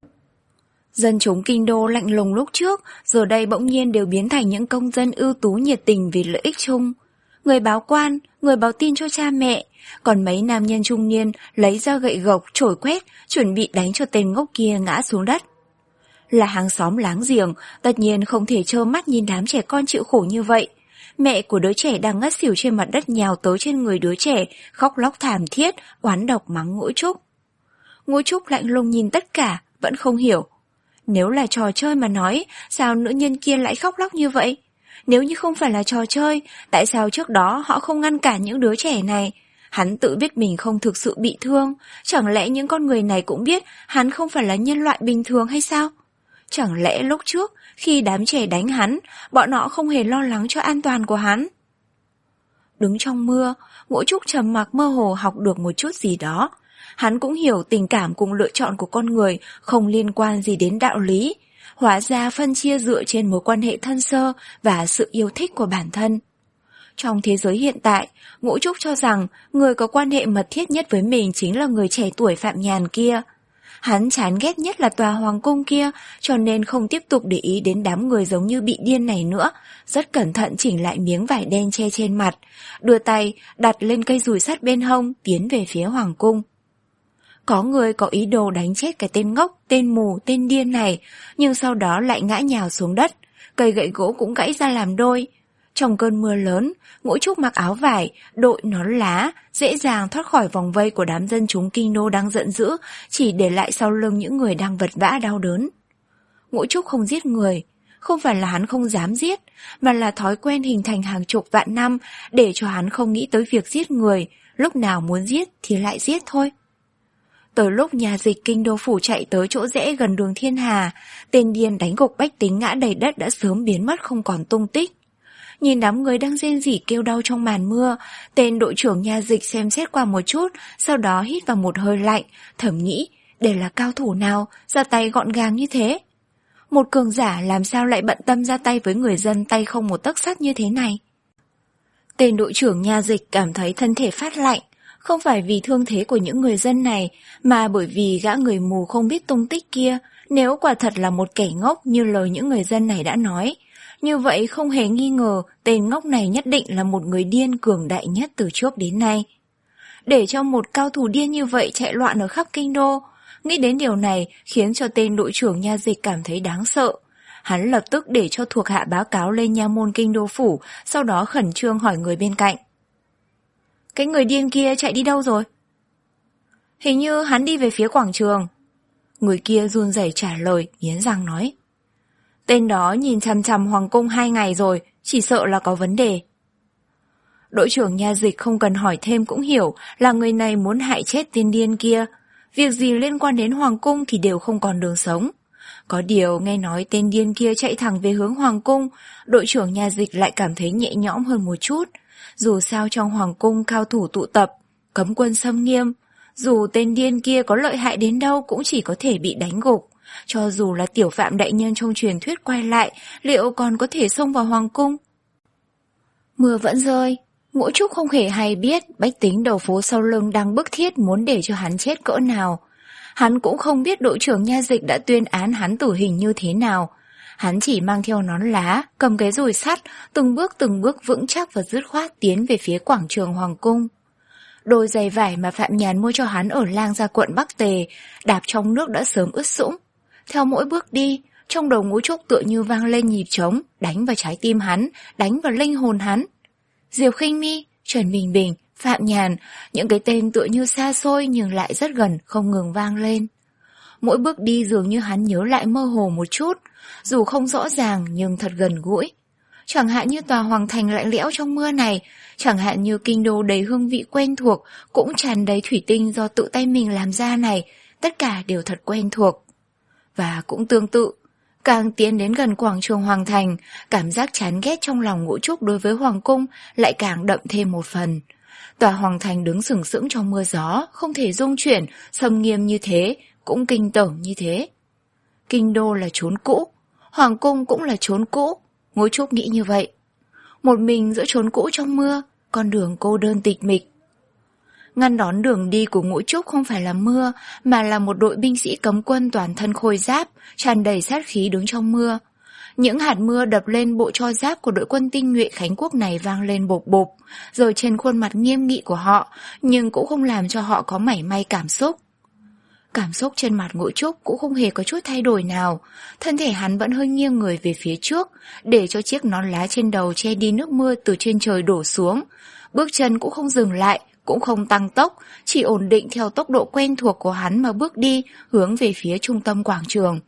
Dân chúng kinh đô lạnh lùng lúc trước, giờ đây bỗng nhiên đều biến thành những công dân ưu tú nhiệt tình vì lợi ích chung. Người báo quan, người báo tin cho cha mẹ, còn mấy nam nhân trung niên lấy ra gậy gộc, chổi quét, chuẩn bị đánh cho tên ngốc kia ngã xuống đất. Là hàng xóm láng giềng, tất nhiên không thể trơ mắt nhìn đám trẻ con chịu khổ như vậy. Mẹ của đứa trẻ đang ngất xỉu trên mặt đất nhào tới trên người đứa trẻ, khóc lóc thảm thiết, oán độc mắng Ngũ Trúc. Ngũ Trúc lạnh lùng nhìn tất cả, vẫn không hiểu. Nếu là trò chơi mà nói, sao nữ nhân kia lại khóc lóc như vậy? Nếu như không phải là trò chơi, tại sao trước đó họ không ngăn cản những đứa trẻ này? Hắn tự biết mình không thực sự bị thương, chẳng lẽ những con người này cũng biết hắn không phải là nhân loại bình thường hay sao? Chẳng lẽ lúc trước, khi đám trẻ đánh hắn, bọn họ không hề lo lắng cho an toàn của hắn? Đứng trong mưa, Ngũ Trúc trầm mặc mơ hồ học được một chút gì đó. Hắn cũng hiểu tình cảm cùng lựa chọn của con người không liên quan gì đến đạo lý. Hóa ra phân chia dựa trên mối quan hệ thân sơ và sự yêu thích của bản thân. Trong thế giới hiện tại, Ngũ Trúc cho rằng người có quan hệ mật thiết nhất với mình chính là người trẻ tuổi Phạm Nhàn kia. Hắn chán ghét nhất là tòa hoàng cung kia, cho nên không tiếp tục để ý đến đám người giống như bị điên này nữa, rất cẩn thận chỉnh lại miếng vải đen che trên mặt, đưa tay đặt lên cây dùi sắt bên hông tiến về phía hoàng cung. Có người có ý đồ đánh chết cái tên ngốc, tên mù, tên điên này, nhưng sau đó lại ngã nhào xuống đất, cây gậy gỗ cũng gãy ra làm đôi. Trong cơn mưa lớn, Ngũ Trúc mặc áo vải, đội nón lá, dễ dàng thoát khỏi vòng vây của đám dân chúng kinh đô đang giận dữ, chỉ để lại sau lưng những người đang vật vã đau đớn. Ngũ Trúc không giết người, không phải là hắn không dám giết, mà là thói quen hình thành hàng chục vạn năm để cho hắn không nghĩ tới việc giết người, lúc nào muốn giết thì lại giết thôi. Tới lúc nhà dịch kinh đô phủ chạy tới chỗ rẽ gần đường Thiên Hà, tên điên đánh gục bách tính ngã đầy đất đã sớm biến mất không còn tung tích. Nhìn đám người đang rên rỉ kêu đau trong màn mưa, tên đội trưởng nhà dịch xem xét qua một chút, sau đó hít vào một hơi lạnh, thầm nghĩ, đây là cao thủ nào, ra tay gọn gàng như thế. Một cường giả làm sao lại bận tâm ra tay với người dân tay không một tấc sắt như thế này. Tên đội trưởng nhà dịch cảm thấy thân thể phát lạnh, không phải vì thương thế của những người dân này, mà bởi vì gã người mù không biết tung tích kia, nếu quả thật là một kẻ ngốc như lời những người dân này đã nói. Như vậy không hề nghi ngờ tên ngốc này nhất định là một người điên cường đại nhất từ trước đến nay. Để cho một cao thủ điên như vậy chạy loạn ở khắp kinh đô, nghĩ đến điều này khiến cho tên đội trưởng nha dịch cảm thấy đáng sợ. Hắn lập tức để cho thuộc hạ báo cáo lên nha môn kinh đô phủ, sau đó khẩn trương hỏi người bên cạnh. Cái người điên kia chạy đi đâu rồi? Hình như hắn đi về phía quảng trường. Người kia run rẩy trả lời, nghiến răng nói. Tên đó nhìn chằm chằm hoàng cung hai ngày rồi, chỉ sợ là có vấn đề. Đội trưởng nha dịch không cần hỏi thêm cũng hiểu là người này muốn hại chết tên điên kia. Việc gì liên quan đến hoàng cung thì đều không còn đường sống. Có điều nghe nói tên điên kia chạy thẳng về hướng hoàng cung, đội trưởng nha dịch lại cảm thấy nhẹ nhõm hơn một chút. Dù sao trong hoàng cung cao thủ tụ tập, cấm quân xâm nghiêm, dù tên điên kia có lợi hại đến đâu cũng chỉ có thể bị đánh gục. Cho dù là tiểu phạm đại nhân trong truyền thuyết quay lại, liệu còn có thể xông vào hoàng cung? Mưa vẫn rơi, Ngũ Trúc không hề hay biết bách tính đầu phố sau lưng đang bức thiết muốn để cho hắn chết cỡ nào. Hắn cũng không biết đội trưởng nha dịch đã tuyên án hắn tử hình như thế nào. Hắn chỉ mang theo nón lá, cầm cái dùi sắt, từng bước từng bước vững chắc và dứt khoát tiến về phía quảng trường hoàng cung. Đôi giày vải mà Phạm Nhàn mua cho hắn ở lang gia quận Bắc Tề, đạp trong nước đã sớm ướt sũng. Theo mỗi bước đi, trong đầu Ngũ Trúc tựa như vang lên nhịp trống, đánh vào trái tim hắn, đánh vào linh hồn hắn. Diệp Khinh Mi, Trần Bình Bình, Phạm Nhàn, những cái tên tựa như xa xôi nhưng lại rất gần, không ngừng vang lên. Mỗi bước đi dường như hắn nhớ lại mơ hồ một chút, dù không rõ ràng nhưng thật gần gũi. Chẳng hạn như tòa hoàng thành lạnh lẽo trong mưa này, chẳng hạn như kinh đô đầy hương vị quen thuộc, cũng tràn đầy thủy tinh do tự tay mình làm ra này, tất cả đều thật quen thuộc. Và cũng tương tự, càng tiến đến gần quảng trường hoàng thành, cảm giác chán ghét trong lòng Ngũ Trúc đối với hoàng cung lại càng đậm thêm một phần. Tòa hoàng thành đứng sừng sững trong mưa gió, không thể rung chuyển, xâm nghiêm như thế, cũng kinh tởm như thế. Kinh đô là chốn cũ, hoàng cung cũng là chốn cũ, Ngũ Trúc nghĩ như vậy. Một mình giữa chốn cũ trong mưa, con đường cô đơn tịch mịch. Ngăn đón đường đi của Ngũ Trúc không phải là mưa, mà là một đội binh sĩ cấm quân toàn thân khôi giáp, tràn đầy sát khí đứng trong mưa. Những hạt mưa đập lên bộ tro giáp của đội quân tinh nhuệ Khánh Quốc này vang lên bộp bộp, rồi trên khuôn mặt nghiêm nghị của họ, nhưng cũng không làm cho họ có mảy may cảm xúc. Cảm xúc trên mặt Ngũ Trúc cũng không hề có chút thay đổi nào, thân thể hắn vẫn hơi nghiêng người về phía trước, để cho chiếc nón lá trên đầu che đi nước mưa từ trên trời đổ xuống. Bước chân cũng không dừng lại, cũng không tăng tốc, chỉ ổn định theo tốc độ quen thuộc của hắn mà bước đi, hướng về phía trung tâm quảng trường.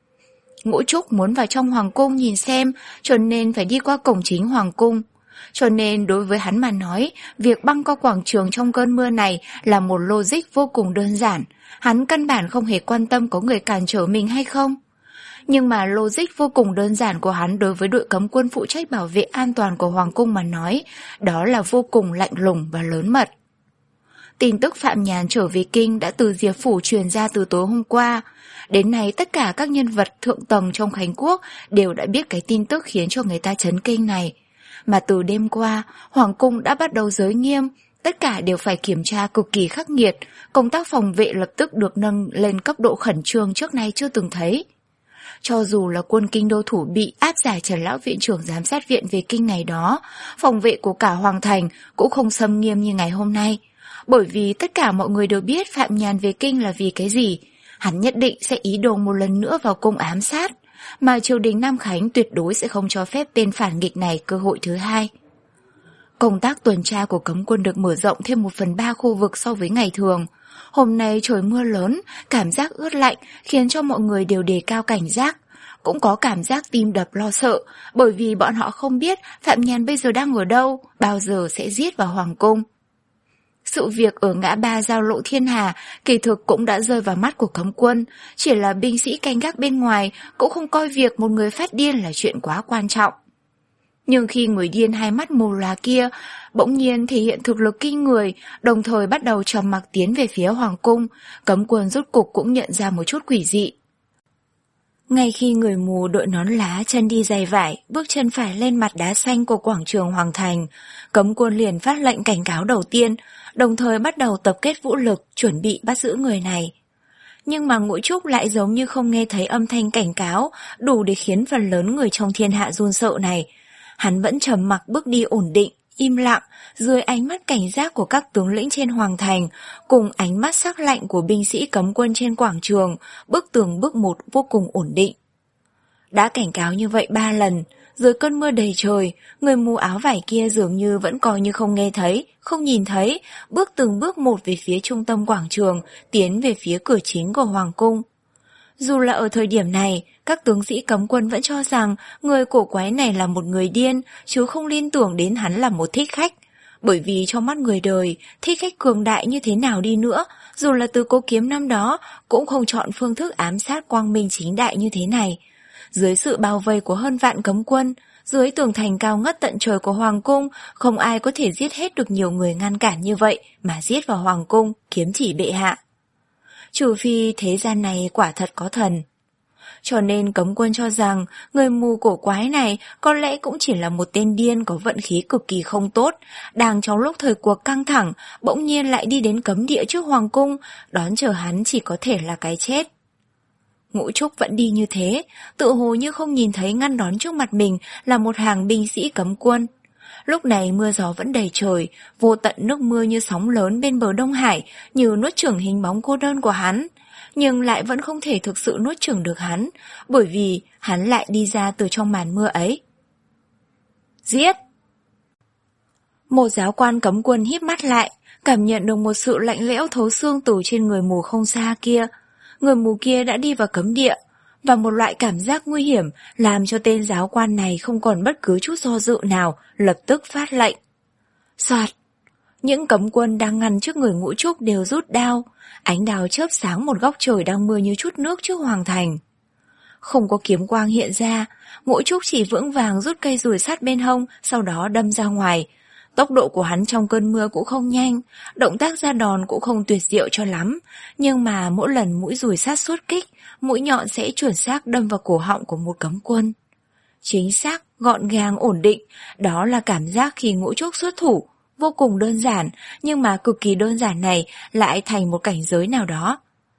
Ngũ Trúc muốn vào trong hoàng cung nhìn xem, cho nên phải đi qua cổng chính hoàng cung. Cho nên đối với hắn mà nói, việc băng qua quảng trường trong cơn mưa này là một logic vô cùng đơn giản. Hắn căn bản không hề quan tâm có người cản trở mình hay không. Nhưng mà logic vô cùng đơn giản của hắn đối với đội cấm quân phụ trách bảo vệ an toàn của hoàng cung mà nói, đó là vô cùng lạnh lùng và lớn mật. Tin tức Phạm Nhàn trở về kinh đã từ Diệp Phủ truyền ra từ tối hôm qua. Đến nay tất cả các nhân vật thượng tầng trong Khánh Quốc đều đã biết cái tin tức khiến cho người ta chấn kinh này. Mà từ đêm qua, hoàng cung đã bắt đầu giới nghiêm, tất cả đều phải kiểm tra cực kỳ khắc nghiệt, công tác phòng vệ lập tức được nâng lên cấp độ khẩn trương trước nay chưa từng thấy. Cho dù là quân kinh đô thủ bị áp giải Trần Lão Viện trưởng giám sát viện về kinh ngày đó, phòng vệ của cả hoàng thành cũng không xâm nghiêm như ngày hôm nay. Bởi vì tất cả mọi người đều biết Phạm Nhàn về kinh là vì cái gì. Hắn nhất định sẽ ý đồ một lần nữa vào cung ám sát. mà triều đình Nam Khánh tuyệt đối sẽ không cho phép tên phản nghịch này cơ hội thứ hai. Công tác tuần tra của cấm quân được mở rộng thêm một phần ba khu vực so với ngày thường. Hôm nay trời mưa lớn, cảm giác ướt lạnh khiến cho mọi người đều đề cao cảnh giác. Cũng có cảm giác tim đập lo sợ, bởi vì bọn họ không biết Phạm Nhàn bây giờ đang ở đâu, bao giờ sẽ giết vào Hoàng cung. Sự việc ở ngã ba giao lộ Thiên Hà kỳ thực cũng đã rơi vào mắt của cấm quân, chỉ là binh sĩ canh gác bên ngoài cũng không coi việc một người phát điên là chuyện quá quan trọng. Nhưng khi người điên hai mắt mù lòa kia bỗng nhiên thể hiện thực lực kinh người, đồng thời bắt đầu trầm mặc tiến về phía Hoàng cung, cấm quân rốt cục cũng nhận ra một chút quỷ dị. Ngay khi người mù đội nón lá, chân đi giày vải, bước chân phải lên mặt đá xanh của quảng trường Hoàng Thành, cấm quân liền phát lệnh cảnh cáo đầu tiên, đồng thời bắt đầu tập kết vũ lực, chuẩn bị bắt giữ người này. Nhưng mà Ngũ Trúc lại giống như không nghe thấy âm thanh cảnh cáo, đủ để khiến phần lớn người trong thiên hạ run sợ này. Hắn vẫn trầm mặc bước đi ổn định, im lặng, dưới ánh mắt cảnh giác của các tướng lĩnh trên Hoàng Thành, cùng ánh mắt sắc lạnh của binh sĩ cấm quân trên quảng trường, bước từng bước một vô cùng ổn định. Đã cảnh cáo như vậy ba lần, dưới cơn mưa đầy trời, người mù áo vải kia dường như vẫn coi như không nghe thấy, không nhìn thấy, bước từng bước một về phía trung tâm quảng trường, tiến về phía cửa chính của Hoàng cung. Dù là ở thời điểm này, các tướng sĩ cấm quân vẫn cho rằng người cổ quái này là một người điên, chứ không liên tưởng đến hắn là một thích khách. Bởi vì trong mắt người đời, thích khách cường đại như thế nào đi nữa, dù là từ Cố Kiếm năm đó, cũng không chọn phương thức ám sát quang minh chính đại như thế này. Dưới sự bao vây của hơn vạn cấm quân, dưới tường thành cao ngất tận trời của Hoàng cung, không ai có thể giết hết được nhiều người ngăn cản như vậy mà giết vào Hoàng cung, kiếm chỉ bệ hạ. Trừ phi thế gian này quả thật có thần. Cho nên cấm quân cho rằng người mù cổ quái này có lẽ cũng chỉ là một tên điên có vận khí cực kỳ không tốt, đang trong lúc thời cuộc căng thẳng, bỗng nhiên lại đi đến cấm địa trước Hoàng cung, đón chờ hắn chỉ có thể là cái chết. Ngũ Trúc vẫn đi như thế, tự hồ như không nhìn thấy ngăn đón trước mặt mình là một hàng binh sĩ cấm quân. Lúc này mưa gió vẫn đầy trời, vô tận nước mưa như sóng lớn bên bờ Đông Hải, như nuốt chửng hình bóng cô đơn của hắn. Nhưng lại vẫn không thể thực sự nuốt chửng được hắn, bởi vì hắn lại đi ra từ trong màn mưa ấy. Giết! Một giáo quan cấm quân híp mắt lại, cảm nhận được một sự lạnh lẽo thấu xương từ trên người mù không xa kia. Người mù kia đã đi vào cấm địa, và một loại cảm giác nguy hiểm làm cho tên giáo quan này không còn bất cứ chút do dự nào, lập tức phát lệnh. Soạt! Những cấm quân đang ngăn trước người Ngũ Trúc đều rút đao, ánh đao chớp sáng một góc trời đang mưa như chút nước trước Hoàng Thành. Không có kiếm quang hiện ra, Ngũ Trúc chỉ vững vàng rút cây dùi sắt bên hông, sau đó đâm ra ngoài. Tốc độ của hắn trong cơn mưa cũng không nhanh, động tác ra đòn cũng không tuyệt diệu cho lắm, nhưng mà mỗi lần mũi dùi sắt xuất kích, mũi nhọn sẽ chuẩn xác đâm vào cổ họng của một cấm quân. Chính xác, gọn gàng, ổn định, đó là cảm giác khi Ngũ Trúc xuất thủ, vô cùng đơn giản, nhưng mà cực kỳ đơn giản này lại thành một cảnh giới nào đó.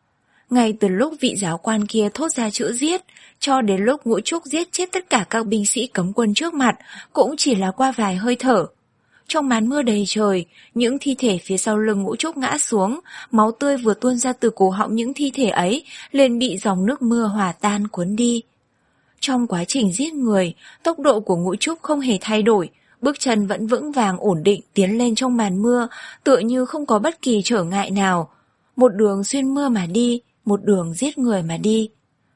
Ngay từ lúc vị giáo quan kia thốt ra chữ giết, cho đến lúc Ngũ Trúc giết chết tất cả các binh sĩ cấm quân trước mặt, cũng chỉ là qua vài hơi thở. Trong màn mưa đầy trời, những thi thể phía sau lưng Ngũ Trúc ngã xuống, máu tươi vừa tuôn ra từ cổ họng những thi thể ấy, liền bị dòng nước mưa hòa tan cuốn đi. Trong quá trình giết người, tốc độ của Ngũ Trúc không hề thay đổi, bước chân vẫn vững vàng ổn định tiến lên trong màn mưa, tựa như không có bất kỳ trở ngại nào. Một đường xuyên mưa mà đi, một đường giết người mà đi.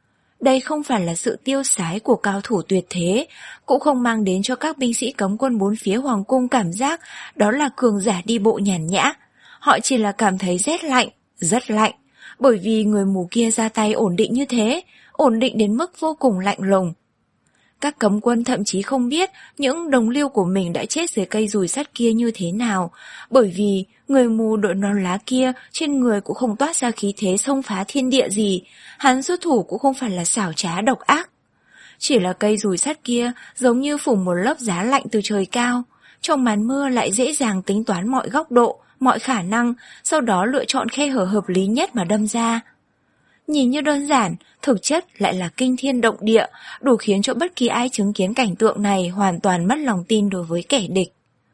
Đây không phải là sự tiêu sái của cao thủ tuyệt thế, cũng không mang đến cho các binh sĩ cấm quân bốn phía Hoàng cung cảm giác đó là cường giả đi bộ nhàn nhã. Họ chỉ là cảm thấy rét lạnh, rất lạnh, bởi vì người mù kia ra tay ổn định như thế, ổn định đến mức vô cùng lạnh lùng. Các cấm quân thậm chí không biết những đồng liêu của mình đã chết dưới cây dùi sắt kia như thế nào, bởi vì người mù đội nón lá kia trên người cũng không toát ra khí thế xông phá thiên địa gì, hắn xuất thủ cũng không phải là xảo trá độc ác. Chỉ là cây dùi sắt kia giống như phủ một lớp giá lạnh từ trời cao, trong màn mưa lại dễ dàng tính toán mọi góc độ, mọi khả năng, sau đó lựa chọn khe hở hợp lý nhất mà đâm ra. Nhìn như đơn giản, thực chất lại là kinh thiên động địa, đủ khiến cho bất kỳ ai chứng kiến cảnh tượng này hoàn toàn mất lòng tin đối với kẻ địch.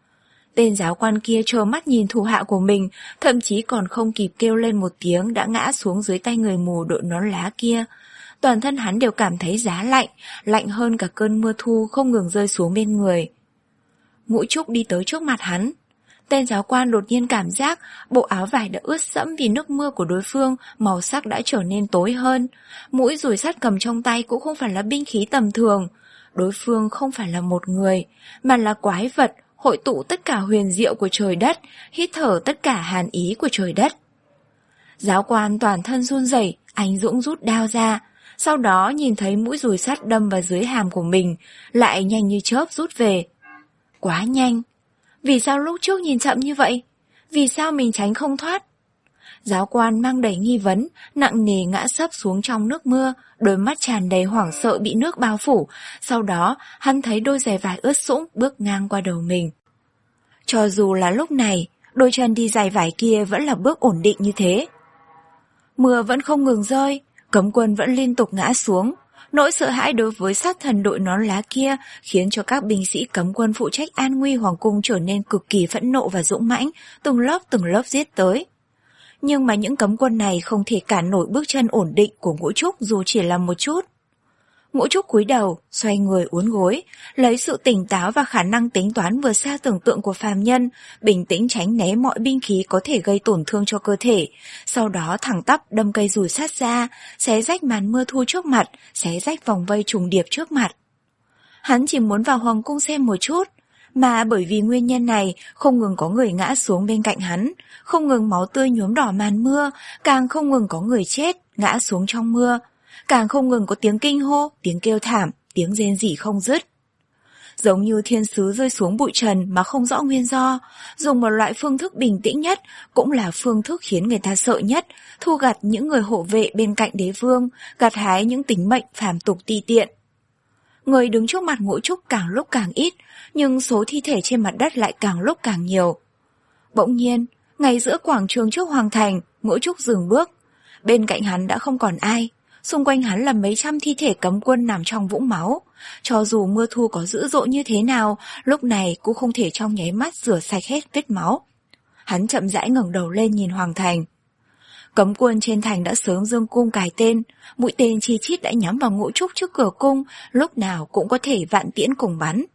Tên giáo quan kia trơ mắt nhìn thủ hạ của mình, thậm chí còn không kịp kêu lên một tiếng đã ngã xuống dưới tay người mù đội nón lá kia. toàn thân hắn đều cảm thấy giá lạnh, lạnh hơn cả cơn mưa thu không ngừng rơi xuống bên người. Ngũ Trúc đi tới trước mặt hắn. Tên giáo quan đột nhiên cảm giác bộ áo vải đã ướt sẫm vì nước mưa của đối phương, màu sắc đã trở nên tối hơn. Mũi dùi sắt cầm trong tay cũng không phải là binh khí tầm thường. Đối phương không phải là một người, mà là quái vật, hội tụ tất cả huyền diệu của trời đất, hít thở tất cả hàn ý của trời đất. Giáo quan toàn thân run rẩy, anh dũng rút đao ra, sau đó nhìn thấy mũi dùi sắt đâm vào dưới hàm của mình, lại nhanh như chớp rút về. Quá nhanh. Vì sao lúc trước nhìn chậm như vậy? Vì sao mình tránh không thoát? Giáo quan mang đầy nghi vấn, nặng nề ngã sấp xuống trong nước mưa, đôi mắt tràn đầy hoảng sợ bị nước bao phủ. Sau đó, hắn thấy đôi giày vải ướt sũng bước ngang qua đầu mình. Cho dù là lúc này, đôi chân đi giày vải kia vẫn là bước ổn định như thế. Mưa vẫn không ngừng rơi, cấm quân vẫn liên tục ngã xuống. Nỗi sợ hãi đối với sát thần đội nón lá kia khiến cho các binh sĩ cấm quân phụ trách an nguy hoàng cung trở nên cực kỳ phẫn nộ và dũng mãnh, từng lớp từng lớp giết tới. Nhưng mà những cấm quân này không thể cản nổi bước chân ổn định của Ngũ Trúc dù chỉ là một chút. Ngũ Trúc cúi đầu, xoay người uốn gối, lấy sự tỉnh táo và khả năng tính toán vừa xa tưởng tượng của phàm nhân, bình tĩnh tránh né mọi binh khí có thể gây tổn thương cho cơ thể, sau đó thẳng tắp đâm cây dùi sắt ra, xé rách màn mưa thu trước mặt, xé rách vòng vây trùng điệp trước mặt. Hắn chỉ muốn vào hoàng cung xem một chút, mà bởi vì nguyên nhân này không ngừng có người ngã xuống bên cạnh hắn, không ngừng máu tươi nhuốm đỏ màn mưa, càng không ngừng có người chết, ngã xuống trong mưa. Càng không ngừng có tiếng kinh hô, tiếng kêu thảm, tiếng rên rỉ không dứt. Giống như thiên sứ rơi xuống bụi trần mà không rõ nguyên do, dùng một loại phương thức bình tĩnh nhất, cũng là phương thức khiến người ta sợ nhất, thu gặt những người hộ vệ bên cạnh đế vương, gặt hái những tính mệnh phàm tục ti tiện. Người đứng trước mặt Ngũ Trúc càng lúc càng ít, nhưng số thi thể trên mặt đất lại càng lúc càng nhiều. Bỗng nhiên, ngay giữa quảng trường trước hoàng thành, Ngũ Trúc dừng bước. Bên cạnh hắn đã không còn ai. Xung quanh hắn là mấy trăm thi thể cấm quân nằm trong vũng máu. Cho dù mưa thu có dữ dội như thế nào, lúc này cũng không thể trong nháy mắt rửa sạch hết vết máu. Hắn chậm rãi ngẩng đầu lên nhìn hoàng thành. Cấm quân trên thành đã sớm dương cung cài tên, mũi tên chi chít đã nhắm vào Ngũ Trúc trước cửa cung, lúc nào cũng có thể vạn tiễn cùng bắn.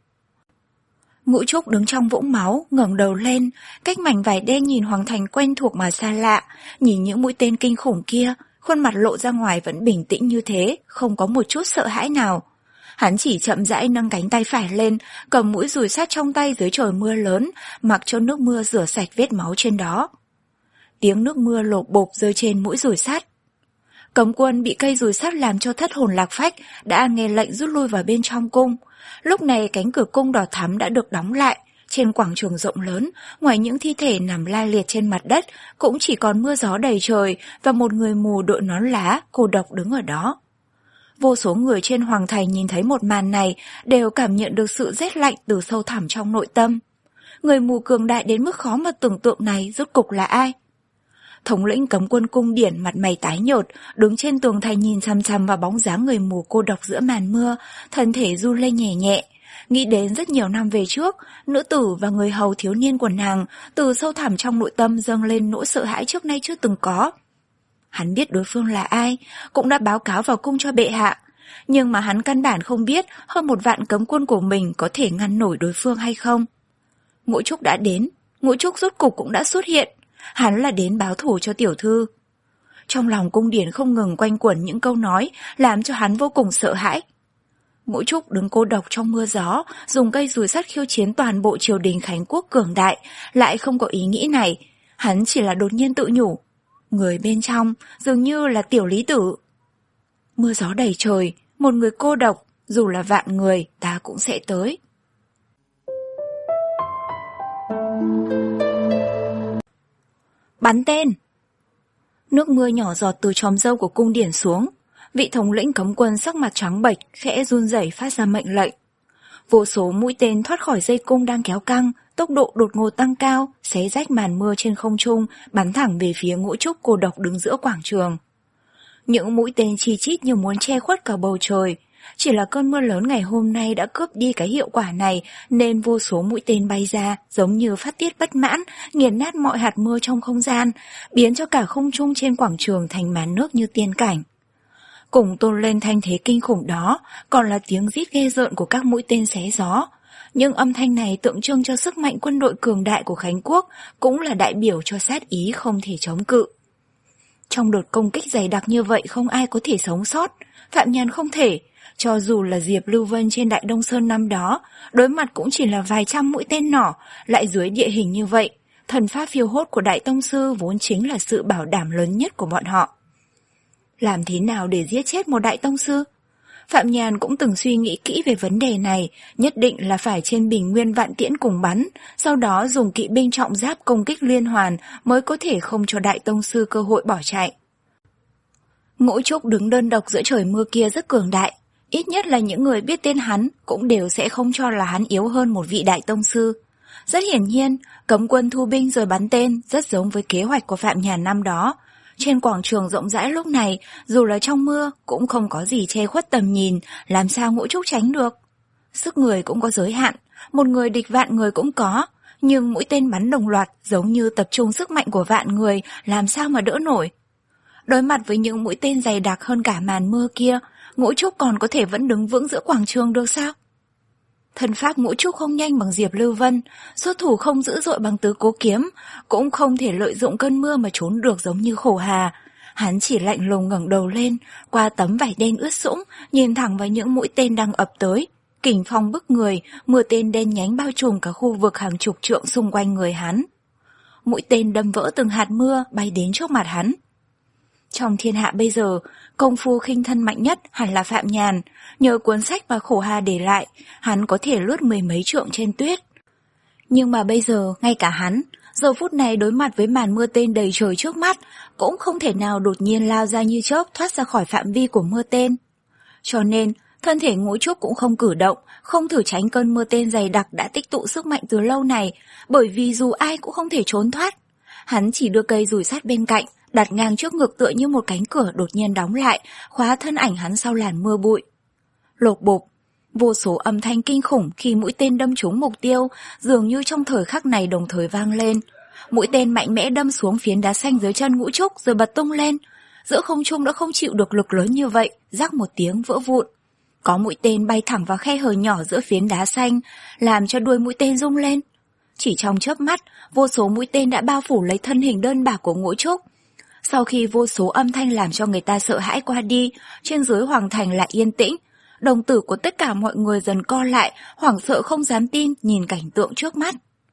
Ngũ Trúc đứng trong vũng máu, ngẩng đầu lên, cách mảnh vải đen nhìn hoàng thành quen thuộc mà xa lạ, nhìn những mũi tên kinh khủng kia, khuôn mặt lộ ra ngoài vẫn bình tĩnh như thế, không có một chút sợ hãi nào. Hắn chỉ chậm rãi nâng cánh tay phải lên, cầm mũi dùi sắt trong tay dưới trời mưa lớn, mặc cho nước mưa rửa sạch vết máu trên đó. Tiếng nước mưa lộp bộp rơi trên mũi dùi sắt. Cấm quân bị cây dùi sắt làm cho thất hồn lạc phách, đã nghe lệnh rút lui vào bên trong cung. Lúc này cánh cửa cung đỏ thắm đã được đóng lại. Trên quảng trường rộng lớn, ngoài những thi thể nằm la liệt trên mặt đất, cũng chỉ còn mưa gió đầy trời và một người mù đội nón lá, cô độc đứng ở đó. Vô số người trên hoàng thành nhìn thấy một màn này đều cảm nhận được sự rét lạnh từ sâu thẳm trong nội tâm. Người mù cường đại đến mức khó mà tưởng tượng này rốt cục là ai? Thống lĩnh cấm quân cung điển mặt mày tái nhợt, đứng trên tường thành nhìn chằm chằm vào bóng dáng người mù cô độc giữa màn mưa, thân thể run lên nhẹ nhẹ. Nghĩ đến rất nhiều năm về trước, nữ tử và người hầu thiếu niên của nàng từ sâu thẳm trong nội tâm dâng lên nỗi sợ hãi trước nay chưa từng có. Hắn biết đối phương là ai, cũng đã báo cáo vào cung cho bệ hạ, nhưng mà hắn căn bản không biết hơn một vạn cấm quân của mình có thể ngăn nổi đối phương hay không. Ngũ Trúc đã đến, Ngũ Trúc rốt cục cũng đã xuất hiện, hắn là đến báo thù cho tiểu thư. Trong lòng cung điển không ngừng quanh quẩn những câu nói làm cho hắn vô cùng sợ hãi. Ngũ Trúc đứng cô độc trong mưa gió, dùng cây dùi sắt khiêu chiến toàn bộ triều đình Khánh Quốc cường đại, lại không có ý nghĩ này, hắn chỉ là đột nhiên tự nhủ. Người bên trong dường như là tiểu lý tử. Mưa gió đầy trời, một người cô độc, dù là vạn người, ta cũng sẽ tới. Bắn tên. Nước mưa nhỏ giọt từ chòm râu của cung điển xuống. Vị thống lĩnh cấm quân sắc mặt trắng bệch, khẽ run rẩy phát ra mệnh lệnh. Vô số mũi tên thoát khỏi dây cung đang kéo căng, tốc độ đột ngột tăng cao, xé rách màn mưa trên không trung, bắn thẳng về phía Ngũ Trúc cô độc đứng giữa quảng trường. Những mũi tên chi chít như muốn che khuất cả bầu trời. Chỉ là cơn mưa lớn ngày hôm nay đã cướp đi cái hiệu quả này, nên vô số mũi tên bay ra, giống như phát tiết bất mãn, nghiền nát mọi hạt mưa trong không gian, biến cho cả không trung trên quảng trường thành màn nước như tiên cảnh. Cùng tôn lên thanh thế kinh khủng đó, còn là tiếng rít ghê rợn của các mũi tên xé gió. Nhưng âm thanh này tượng trưng cho sức mạnh quân đội cường đại của Khánh Quốc, cũng là đại biểu cho sát ý không thể chống cự. Trong đợt công kích dày đặc như vậy không ai có thể sống sót, Phạm Nhàn không thể, cho dù là Diệp Lưu Vân trên Đại Đông Sơn năm đó, đối mặt cũng chỉ là vài trăm mũi tên nỏ, lại dưới địa hình như vậy, thần pháp phiêu hốt của Đại Tông Sư vốn chính là sự bảo đảm lớn nhất của bọn họ. Làm thế nào để giết chết một Đại Tông Sư? Phạm Nhàn cũng từng suy nghĩ kỹ về vấn đề này, nhất định là phải trên bình nguyên vạn tiễn cùng bắn, sau đó dùng kỵ binh trọng giáp công kích liên hoàn mới có thể không cho Đại Tông Sư cơ hội bỏ chạy. Ngũ Trúc đứng đơn độc giữa trời mưa kia rất cường đại, ít nhất là những người biết tên hắn cũng đều sẽ không cho là hắn yếu hơn một vị Đại Tông Sư. Rất hiển nhiên, cấm quân thu binh rồi bắn tên rất giống với kế hoạch của Phạm Nhàn năm đó. Trên quảng trường rộng rãi lúc này, dù là trong mưa cũng không có gì che khuất tầm nhìn, làm sao Ngũ Trúc tránh được. Sức người cũng có giới hạn, một người địch vạn người cũng có, nhưng mũi tên bắn đồng loạt giống như tập trung sức mạnh của vạn người, làm sao mà đỡ nổi. Đối mặt với những mũi tên dày đặc hơn cả màn mưa kia, Ngũ Trúc còn có thể vẫn đứng vững giữa quảng trường được sao? Thần pháp Ngũ Trúc không nhanh bằng Diệp Lưu Vân, xuất thủ không dữ dội bằng Tứ Cố Kiếm, cũng không thể lợi dụng cơn mưa mà trốn được giống như Khổ Hà. Hắn chỉ lạnh lùng ngẩng đầu lên, qua tấm vải đen ướt sũng, nhìn thẳng vào những mũi tên đang ập tới. Kình phong bức người, mưa tên đen nhánh bao trùm cả khu vực hàng chục trượng xung quanh người hắn. Mũi tên đâm vỡ từng hạt mưa bay đến trước mặt hắn. Trong thiên hạ bây giờ, công phu khinh thân mạnh nhất hẳn là Phạm Nhàn, nhờ cuốn sách mà Khổ Hà để lại, hắn có thể lướt mười mấy trượng trên tuyết. Nhưng mà bây giờ, ngay cả hắn, giờ phút này đối mặt với màn mưa tên đầy trời trước mắt, cũng không thể nào đột nhiên lao ra như chớp thoát ra khỏi phạm vi của mưa tên. Cho nên, thân thể Ngũ Trúc cũng không cử động, không thử tránh cơn mưa tên dày đặc đã tích tụ sức mạnh từ lâu này, bởi vì dù ai cũng không thể trốn thoát. Hắn chỉ đưa cây dùi sắt bên cạnh, đặt ngang trước ngực tựa như một cánh cửa đột nhiên đóng lại, khóa thân ảnh hắn sau làn mưa bụi. Lột bộp, vô số âm thanh kinh khủng khi mũi tên đâm trúng mục tiêu, dường như trong thời khắc này đồng thời vang lên. Mũi tên mạnh mẽ đâm xuống phiến đá xanh dưới chân Ngũ Trúc rồi bật tung lên. Giữa không trung đã không chịu được lực lớn như vậy, rắc một tiếng vỡ vụn. Có mũi tên bay thẳng vào khe hở nhỏ giữa phiến đá xanh, làm cho đuôi mũi tên rung lên. Chỉ trong chớp mắt, vô số mũi tên đã bao phủ lấy thân hình đơn bạc của Ngũ Trúc. Sau khi vô số âm thanh làm cho người ta sợ hãi qua đi, trên dưới hoàng thành lại yên tĩnh. Đồng tử của tất cả mọi người dần co lại, hoảng sợ không dám tin nhìn cảnh tượng trước mắt.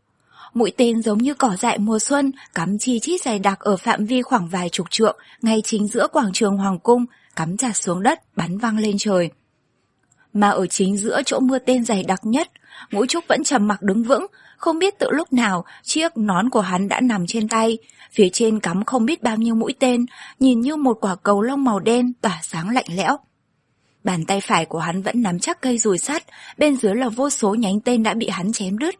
Mũi tên giống như cỏ dại mùa xuân, cắm chi chít dày đặc ở phạm vi khoảng vài chục trượng, ngay chính giữa quảng trường hoàng cung, cắm chặt xuống đất, bắn văng lên trời. Mà ở chính giữa chỗ mưa tên dày đặc nhất, Ngũ Trúc vẫn trầm mặc đứng vững, không biết từ lúc nào chiếc nón của hắn đã nằm trên tay, phía trên cắm không biết bao nhiêu mũi tên, nhìn như một quả cầu lông màu đen tỏa sáng lạnh lẽo. Bàn tay phải của hắn vẫn nắm chắc cây dùi sắt, bên dưới là vô số nhánh tên đã bị hắn chém đứt.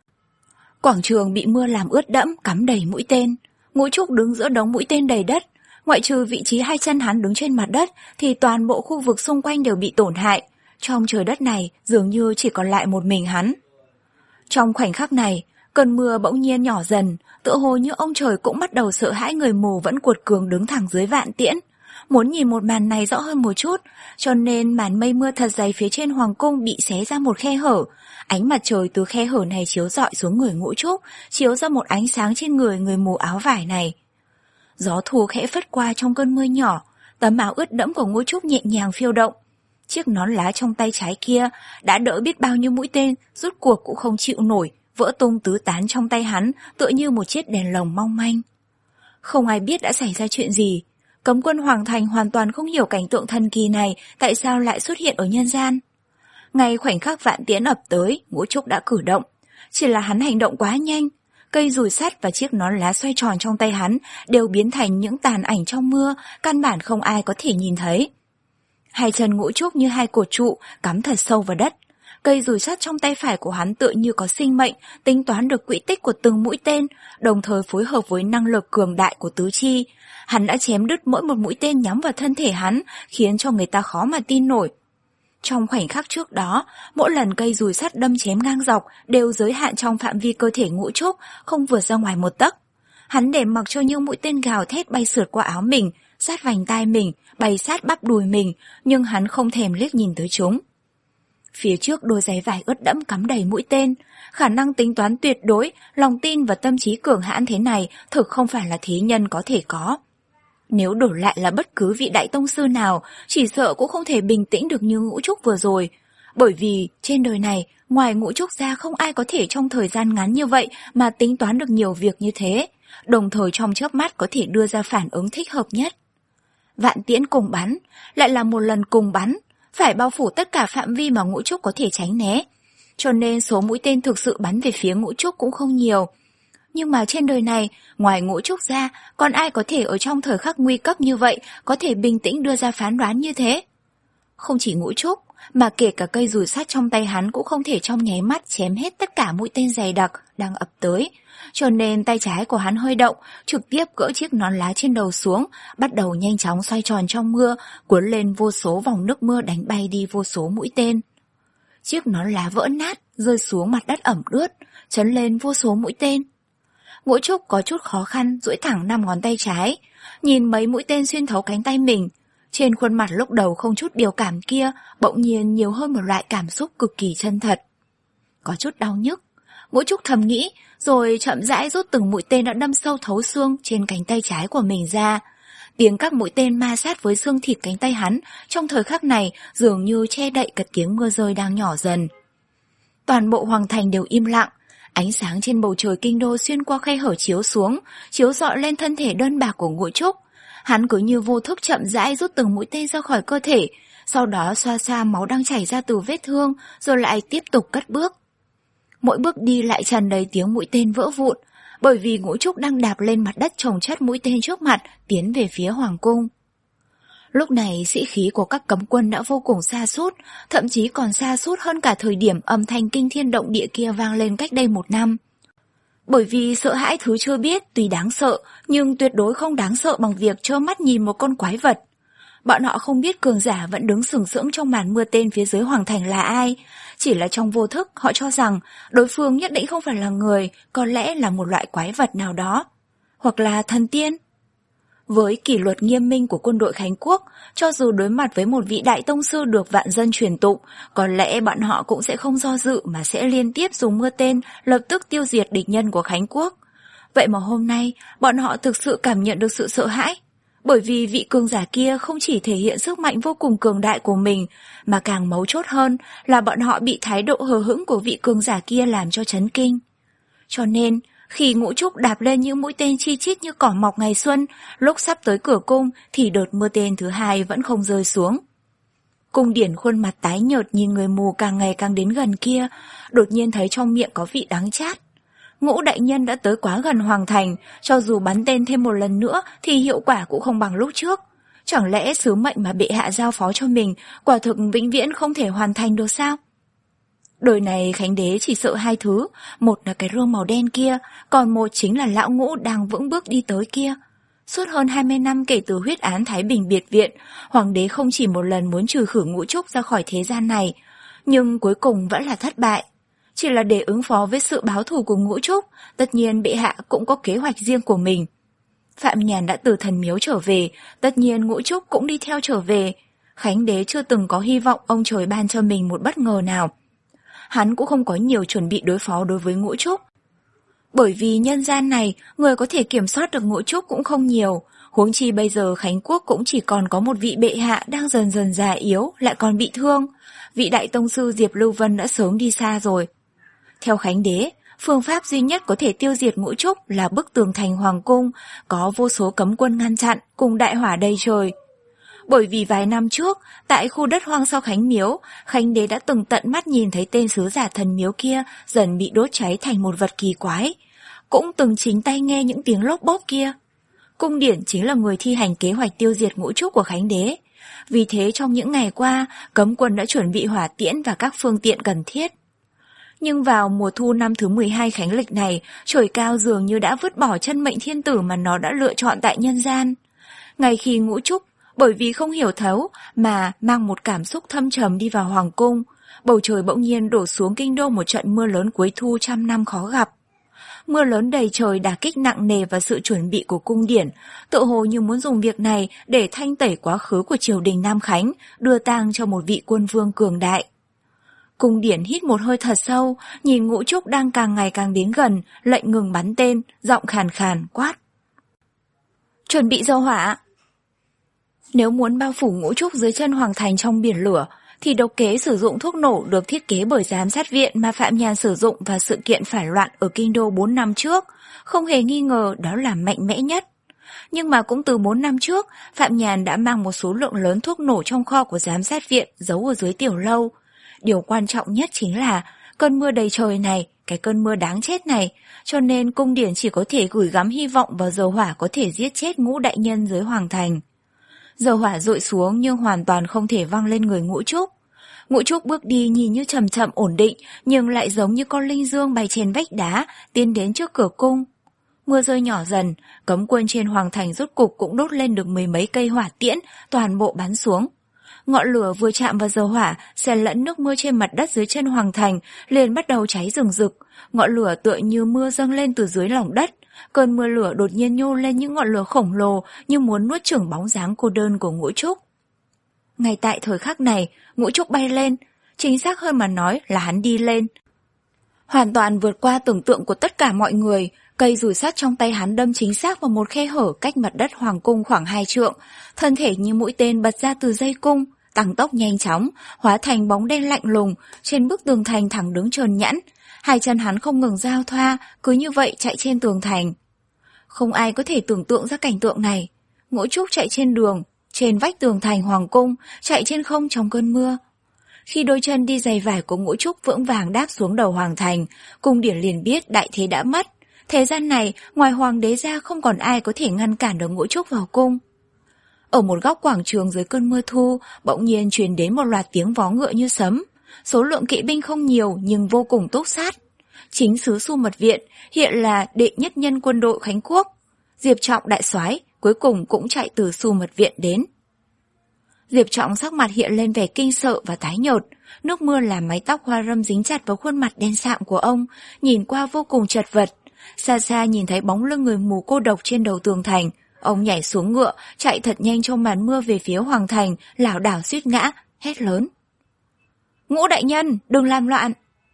Quảng trường bị mưa làm ướt đẫm, cắm đầy mũi tên. Ngũ Trúc đứng giữa đống mũi tên đầy đất, ngoại trừ vị trí hai chân hắn đứng trên mặt đất thì toàn bộ khu vực xung quanh đều bị tổn hại. Trong trời đất này dường như chỉ còn lại một mình hắn. Trong khoảnh khắc này, cơn mưa bỗng nhiên nhỏ dần, tựa hồ như ông trời cũng bắt đầu sợ hãi người mù vẫn cuột cường đứng thẳng dưới vạn tiễn. Muốn nhìn một màn này rõ hơn một chút, cho nên màn mây mưa thật dày phía trên hoàng cung bị xé ra một khe hở. Ánh mặt trời từ khe hở này chiếu rọi xuống người Ngũ Trúc, chiếu ra một ánh sáng trên người người mù áo vải này. Gió thu khẽ phất qua trong cơn mưa nhỏ, tấm áo ướt đẫm của Ngũ Trúc nhẹ nhàng phiêu động. Chiếc nón lá trong tay trái kia đã đỡ biết bao nhiêu mũi tên, rút cuộc cũng không chịu nổi, vỡ tung tứ tán trong tay hắn, tựa như một chiếc đèn lồng mong manh. Không ai biết đã xảy ra chuyện gì. Cấm quân Hoàng Thành hoàn toàn không hiểu cảnh tượng thần kỳ này tại sao lại xuất hiện ở nhân gian. Ngay khoảnh khắc vạn tiễn ập tới, Ngũ Trúc đã cử động. Chỉ là hắn hành động quá nhanh. Cây dùi sắt và chiếc nón lá xoay tròn trong tay hắn đều biến thành những tàn ảnh trong mưa, căn bản không ai có thể nhìn thấy. Hai chân Ngũ Trúc như hai cột trụ, cắm thật sâu vào đất. Cây dùi sắt trong tay phải của hắn tựa như có sinh mệnh, tính toán được quỹ tích của từng mũi tên, đồng thời phối hợp với năng lực cường đại của tứ chi. Hắn đã chém đứt mỗi một mũi tên nhắm vào thân thể hắn, khiến cho người ta khó mà tin nổi. Trong khoảnh khắc trước đó, mỗi lần cây dùi sắt đâm chém ngang dọc đều giới hạn trong phạm vi cơ thể Ngũ Trúc, không vượt ra ngoài một tấc. Hắn để mặc cho những mũi tên gào thét bay sượt qua áo mình, sát vành tai mình, bay sát bắp đùi mình, nhưng hắn không thèm liếc nhìn tới chúng. Phía trước đôi giày vải ướt đẫm cắm đầy mũi tên, khả năng tính toán tuyệt đối, lòng tin và tâm trí cường hãn thế này thực không phải là thế nhân có thể có. Nếu đổi lại là bất cứ vị đại tông sư nào, chỉ sợ cũng không thể bình tĩnh được như Ngũ Trúc vừa rồi. Bởi vì trên đời này, ngoài Ngũ Trúc ra không ai có thể trong thời gian ngắn như vậy mà tính toán được nhiều việc như thế, đồng thời trong chớp mắt có thể đưa ra phản ứng thích hợp nhất. Vạn tiễn cùng bắn, lại là một lần cùng bắn, phải bao phủ tất cả phạm vi mà Ngũ Trúc có thể tránh né. Cho nên số mũi tên thực sự bắn về phía Ngũ Trúc cũng không nhiều. Nhưng mà trên đời này, ngoài Ngũ Trúc ra, còn ai có thể ở trong thời khắc nguy cấp như vậy có thể bình tĩnh đưa ra phán đoán như thế? Không chỉ Ngũ Trúc, mà kể cả cây dùi sắt trong tay hắn cũng không thể trong nháy mắt chém hết tất cả mũi tên dày đặc đang ập tới. Cho nên tay trái của hắn hơi động, trực tiếp gỡ chiếc nón lá trên đầu xuống, bắt đầu nhanh chóng xoay tròn trong mưa, cuốn lên vô số vòng nước mưa đánh bay đi vô số mũi tên. Chiếc nón lá vỡ nát, rơi xuống mặt đất ẩm ướt, chấn lên vô số mũi tên. Ngũ Trúc có chút khó khăn, duỗi thẳng năm ngón tay trái, nhìn mấy mũi tên xuyên thấu cánh tay mình. Trên khuôn mặt lúc đầu không chút biểu cảm kia, bỗng nhiên nhiều hơn một loại cảm xúc cực kỳ chân thật. Có chút đau nhức, Ngũ Trúc thầm nghĩ, rồi chậm rãi rút từng mũi tên đã đâm sâu thấu xương trên cánh tay trái của mình ra. Tiếng các mũi tên ma sát với xương thịt cánh tay hắn trong thời khắc này dường như che đậy cả tiếng mưa rơi đang nhỏ dần. Toàn bộ hoàng thành đều im lặng, ánh sáng trên bầu trời kinh đô xuyên qua khe hở chiếu xuống, chiếu rọi lên thân thể đơn bạc của Ngũ Trúc. Hắn cứ như vô thức chậm rãi rút từng mũi tên ra khỏi cơ thể, sau đó xoa xoa máu đang chảy ra từ vết thương, rồi lại tiếp tục cất bước. Mỗi bước đi lại tràn đầy tiếng mũi tên vỡ vụn, bởi vì Ngũ Trúc đang đạp lên mặt đất chồng chất mũi tên trước mặt, tiến về phía hoàng cung. Lúc này sĩ khí của các cấm quân đã vô cùng sa sút, thậm chí còn sa sút hơn cả thời điểm âm thanh kinh thiên động địa kia vang lên cách đây một năm. Bởi vì sợ hãi thứ chưa biết tuy đáng sợ, nhưng tuyệt đối không đáng sợ bằng việc trơ mắt nhìn một con quái vật. Bọn họ không biết cường giả vẫn đứng sừng sững trong màn mưa tên phía dưới hoàng thành là ai, chỉ là trong vô thức họ cho rằng đối phương nhất định không phải là người, có lẽ là một loại quái vật nào đó, hoặc là thần tiên. Với kỷ luật nghiêm minh của quân đội Khánh Quốc, cho dù đối mặt với một vị đại tông sư được vạn dân truyền tụng, có lẽ bọn họ cũng sẽ không do dự mà sẽ liên tiếp dùng mưa tên lập tức tiêu diệt địch nhân của Khánh Quốc. Vậy mà hôm nay, bọn họ thực sự cảm nhận được sự sợ hãi, bởi vì vị cường giả kia không chỉ thể hiện sức mạnh vô cùng cường đại của mình, mà càng mấu chốt hơn là bọn họ bị thái độ hờ hững của vị cường giả kia làm cho chấn kinh. Cho nên, khi Ngũ Trúc đạp lên những mũi tên chi chít như cỏ mọc ngày xuân, lúc sắp tới cửa cung thì đợt mưa tên thứ hai vẫn không rơi xuống. Cung Điển khuôn mặt tái nhợt nhìn người mù càng ngày càng đến gần kia, đột nhiên thấy trong miệng có vị đắng chát. Ngũ đại nhân đã tới quá gần hoàng thành, cho dù bắn tên thêm một lần nữa thì hiệu quả cũng không bằng lúc trước. Chẳng lẽ sứ mệnh mà bệ hạ giao phó cho mình quả thực vĩnh viễn không thể hoàn thành được sao? Đời này Khánh Đế chỉ sợ hai thứ, một là cái rương màu đen kia, còn một chính là lão Ngũ đang vững bước đi tới kia. Suốt hơn hai mươi năm kể từ huyết án Thái Bình biệt viện, hoàng đế không chỉ một lần muốn trừ khử Ngũ Trúc ra khỏi thế gian này, nhưng cuối cùng vẫn là thất bại. Chỉ là để ứng phó với sự báo thù của Ngũ Trúc, tất nhiên bệ hạ cũng có kế hoạch riêng của mình. Phạm Nhàn đã từ thần miếu trở về, tất nhiên Ngũ Trúc cũng đi theo trở về. Khánh Đế chưa từng có hy vọng ông trời ban cho mình một bất ngờ nào. Hắn cũng không có nhiều chuẩn bị đối phó đối với Ngũ Trúc. Bởi vì nhân gian này, người có thể kiểm soát được Ngũ Trúc cũng không nhiều, huống chi bây giờ Khánh Quốc cũng chỉ còn có một vị bệ hạ đang dần dần già yếu, lại còn bị thương. Vị đại tông sư Diệp Lưu Vân đã sớm đi xa rồi. Theo Khánh Đế, phương pháp duy nhất có thể tiêu diệt Ngũ Trúc là bức tường thành hoàng cung, có vô số cấm quân ngăn chặn cùng đại hỏa đầy trời. Bởi vì vài năm trước, tại khu đất hoang sau Khánh Miếu, Khánh Đế đã từng tận mắt nhìn thấy tên sứ giả thần miếu kia dần bị đốt cháy thành một vật kỳ quái, cũng từng chính tay nghe những tiếng lốp bốp kia. Cung Điển chính là người thi hành kế hoạch tiêu diệt Ngũ Trúc của Khánh Đế. Vì thế trong những ngày qua, cấm quân đã chuẩn bị hỏa tiễn và các phương tiện cần thiết. Nhưng vào mùa thu năm thứ mười hai khánh lịch này, trời cao dường như đã vứt bỏ chân mệnh thiên tử mà nó đã lựa chọn tại nhân gian. Ngay khi Ngũ Trúc, bởi vì không hiểu thấu mà mang một cảm xúc thâm trầm đi vào hoàng cung, bầu trời bỗng nhiên đổ xuống kinh đô một trận mưa lớn cuối thu trăm năm khó gặp. Mưa lớn đầy trời đả kích nặng nề vào sự chuẩn bị của cung điển, tựa hồ như muốn dùng việc này để thanh tẩy quá khứ của triều đình Nam Khánh, đưa tang cho một vị quân vương cường đại. Cung điển hít một hơi thật sâu, nhìn Ngũ Trúc đang càng ngày càng đến gần, lệnh ngừng bắn tên, giọng khàn khàn quát. Chuẩn bị dầu hỏa. Nếu muốn bao phủ Ngũ Trúc dưới chân hoàng thành trong biển lửa, thì độc kế sử dụng thuốc nổ được thiết kế bởi giám sát viện mà Phạm Nhàn sử dụng vào sự kiện phản loạn ở Kinh Đô bốn năm trước, không hề nghi ngờ đó là mạnh mẽ nhất. Nhưng mà cũng từ bốn năm trước, Phạm Nhàn đã mang một số lượng lớn thuốc nổ trong kho của giám sát viện giấu ở dưới tiểu lâu. Điều quan trọng nhất chính là cơn mưa đầy trời này, cái cơn mưa đáng chết này, cho nên cung điển chỉ có thể gửi gắm hy vọng vào dầu hỏa có thể giết chết Ngũ đại nhân dưới hoàng thành. Dầu hỏa dội xuống nhưng hoàn toàn không thể văng lên người Ngũ Trúc. Ngũ Trúc bước đi nhìn như chậm chậm ổn định, nhưng lại giống như con linh dương bay trên vách đá, tiến đến trước cửa cung. Mưa rơi nhỏ dần, cấm quân trên hoàng thành rốt cục cũng đốt lên được mười mấy cây hỏa tiễn, toàn bộ bắn xuống. Ngọn lửa vừa chạm vào dầu hỏa, xen lẫn nước mưa trên mặt đất dưới chân hoàng thành, liền bắt đầu cháy rừng rực. Ngọn lửa tựa như mưa dâng lên từ dưới lòng đất. Cơn mưa lửa đột nhiên nhô lên những ngọn lửa khổng lồ như muốn nuốt chửng bóng dáng cô đơn của Ngũ Trúc. Ngay tại thời khắc này, Ngũ Trúc bay lên, chính xác hơn mà nói là hắn đi lên. Hoàn toàn vượt qua tưởng tượng của tất cả mọi người, cây rủi sắt trong tay hắn đâm chính xác vào một khe hở cách mặt đất hoàng cung khoảng hai trượng, thân thể như mũi tên bật ra từ dây cung, tăng tốc nhanh chóng, hóa thành bóng đen lạnh lùng, trên bức tường thành thẳng đứng trơn nhẵn. Hai chân hắn không ngừng giao thoa, cứ như vậy chạy trên tường thành. Không ai có thể tưởng tượng ra cảnh tượng này. Ngũ Trúc chạy trên đường, trên vách tường thành hoàng cung, chạy trên không trong cơn mưa. Khi đôi chân đi giày vải của Ngũ Trúc vững vàng đáp xuống đầu hoàng thành, cung điển liền biết đại thế đã mất. Thế gian này, ngoài hoàng đế ra không còn ai có thể ngăn cản được Ngũ Trúc vào cung. Ở một góc quảng trường dưới cơn mưa thu, bỗng nhiên truyền đến một loạt tiếng vó ngựa như sấm. Số lượng kỵ binh không nhiều nhưng vô cùng túc sát. Chính sứ Xu Mật Viện, hiện là đệ nhất nhân quân đội Khánh Quốc. Diệp Trọng đại soái cuối cùng cũng chạy từ Xu Mật Viện đến. Diệp Trọng sắc mặt hiện lên vẻ kinh sợ và tái nhợt, nước mưa làm mái tóc hoa râm dính chặt vào khuôn mặt đen sạm của ông, nhìn qua vô cùng chật vật. Xa xa nhìn thấy bóng lưng người mù cô độc trên đầu tường thành, ông nhảy xuống ngựa, chạy thật nhanh trong màn mưa về phía hoàng thành, lảo đảo suýt ngã, hét lớn. Ngũ đại nhân, đừng làm loạn!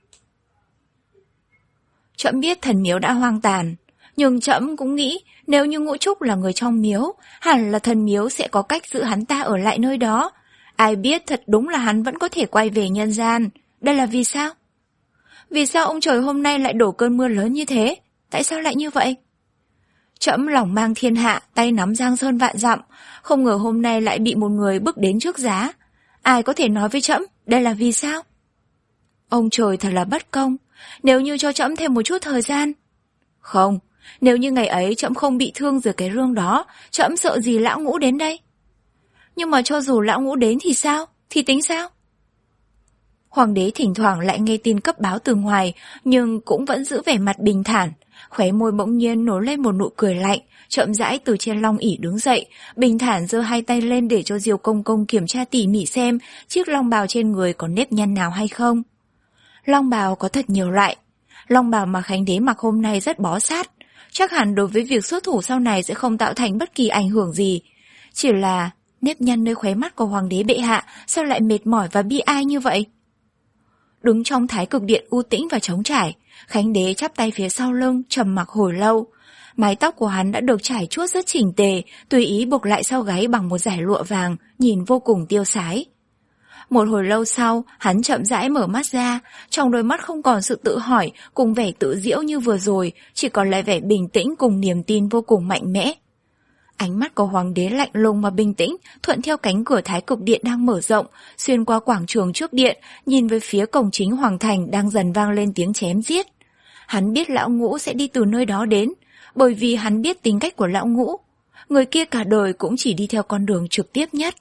Trẫm biết thần miếu đã hoang tàn, nhưng trẫm cũng nghĩ nếu như Ngũ Trúc là người trong miếu, hẳn là thần miếu sẽ có cách giữ hắn ta ở lại nơi đó. Ai biết thật đúng là hắn vẫn có thể quay về nhân gian. Đây là vì sao? Vì sao ông trời hôm nay lại đổ cơn mưa lớn như thế? Tại sao lại như vậy? Trẫm lòng mang thiên hạ, tay nắm giang sơn vạn dặm, không ngờ hôm nay lại bị một người bước đến trước giá. Ai có thể nói với trẫm đây là vì sao? Ông trời thật là bất công, nếu như cho trẫm thêm một chút thời gian. Không, nếu như ngày ấy trẫm không bị thương dưới cái rương đó, trẫm sợ gì lão Ngũ đến đây. Nhưng mà cho dù lão Ngũ đến thì sao? Thì tính sao? Hoàng đế thỉnh thoảng lại nghe tin cấp báo từ ngoài, nhưng cũng vẫn giữ vẻ mặt bình thản. Khóe môi bỗng nhiên nổi lên một nụ cười lạnh, chậm rãi từ trên long ỷ đứng dậy, bình thản giơ hai tay lên để cho Diêu Công Công kiểm tra tỉ mỉ xem chiếc long bào trên người có nếp nhăn nào hay không. Long bào có thật nhiều loại. Long bào mà Khánh đế mặc hôm nay rất bó sát, chắc hẳn đối với việc xuất thủ sau này sẽ không tạo thành bất kỳ ảnh hưởng gì. Chỉ là nếp nhăn nơi khóe mắt của hoàng đế bệ hạ sao lại mệt mỏi và bi ai như vậy? Đứng trong thái cực điện u tĩnh và trống trải, Khánh đế chắp tay phía sau lưng, trầm mặc hồi lâu. Mái tóc của hắn đã được trải chuốt rất chỉnh tề, tùy ý buộc lại sau gáy bằng một dải lụa vàng, nhìn vô cùng tiêu sái. Một hồi lâu sau, hắn chậm rãi mở mắt ra, trong đôi mắt không còn sự tự hỏi cùng vẻ tự giễu như vừa rồi, chỉ còn lại vẻ bình tĩnh cùng niềm tin vô cùng mạnh mẽ. Ánh mắt của hoàng đế lạnh lùng mà bình tĩnh, thuận theo cánh cửa thái cực điện đang mở rộng, xuyên qua quảng trường trước điện, nhìn về phía cổng chính hoàng thành đang dần vang lên tiếng chém giết. Hắn biết lão Ngũ sẽ đi từ nơi đó đến, bởi vì hắn biết tính cách của lão Ngũ. Người kia cả đời cũng chỉ đi theo con đường trực tiếp nhất.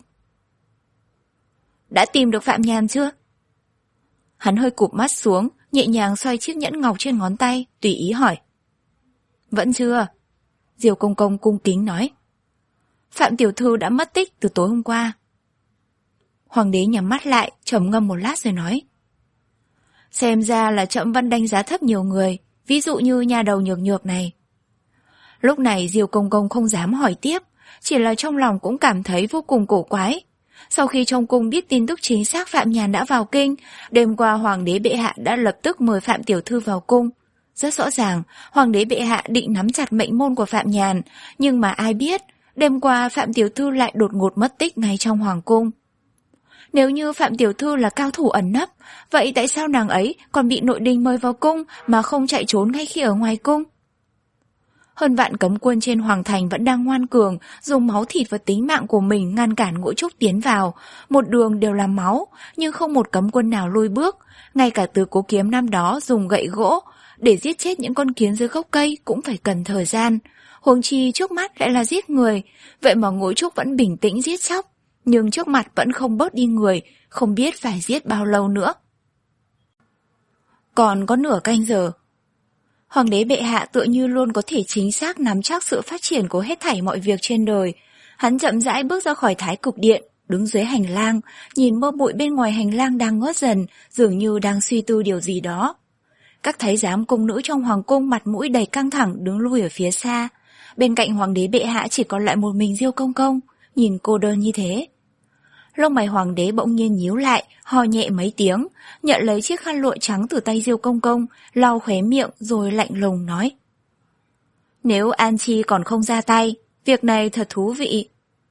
Đã tìm được Phạm Nhàn chưa? Hắn hơi cụp mắt xuống, nhẹ nhàng xoay chiếc nhẫn ngọc trên ngón tay, tùy ý hỏi. Vẫn chưa. Diêu Công Công cung kính nói. Phạm tiểu thư đã mất tích từ tối hôm qua. Hoàng đế nhắm mắt lại, trầm ngâm một lát rồi nói. Xem ra là trẫm vẫn đánh giá thấp nhiều người. ví dụ như nhà đầu nhược nhược này. Lúc này Diêu Công Công không dám hỏi tiếp, chỉ là trong lòng cũng cảm thấy vô cùng cổ quái. Sau khi trong cung biết tin tức chính xác Phạm Nhàn đã vào kinh, đêm qua Hoàng đế bệ hạ đã lập tức mời Phạm tiểu thư vào cung. Rất rõ ràng, Hoàng đế bệ hạ định nắm chặt mệnh môn của Phạm Nhàn, nhưng mà ai biết, đêm qua Phạm tiểu thư lại đột ngột mất tích ngay trong hoàng cung. Nếu như Phạm tiểu thư là cao thủ ẩn nấp, vậy tại sao nàng ấy còn bị nội đình mời vào cung mà không chạy trốn ngay khi ở ngoài cung? Hơn vạn cấm quân trên hoàng thành vẫn đang ngoan cường, dùng máu thịt và tính mạng của mình ngăn cản Ngũ Trúc tiến vào. Một đường đều là máu, nhưng không một cấm quân nào lùi bước. Ngay cả Từ Cố Kiếm năm đó dùng gậy gỗ để giết chết những con kiến dưới gốc cây cũng phải cần thời gian. Huống chi trước mắt lại là giết người, vậy mà Ngũ Trúc vẫn bình tĩnh giết chóc. Nhưng trước mặt vẫn không bớt đi người, không biết phải giết bao lâu nữa. Còn có nửa canh giờ. Hoàng đế bệ hạ tựa như luôn có thể chính xác nắm chắc sự phát triển của hết thảy mọi việc trên đời. Hắn chậm rãi bước ra khỏi Thái Cực Điện, đứng dưới hành lang, nhìn mưa bụi bên ngoài hành lang đang ngớt dần, dường như đang suy tư điều gì đó. Các thái giám cung nữ trong hoàng cung mặt mũi đầy căng thẳng đứng lui ở phía xa. Bên cạnh hoàng đế bệ hạ chỉ còn lại một mình Diêu Công Công, nhìn cô đơn như thế. Lông mày hoàng đế bỗng nhiên nhíu lại, ho nhẹ mấy tiếng, nhận lấy chiếc khăn lụa trắng từ tay Diêu Công Công, lau khóe miệng rồi lạnh lùng nói. Nếu An Chi còn không ra tay, việc này thật thú vị.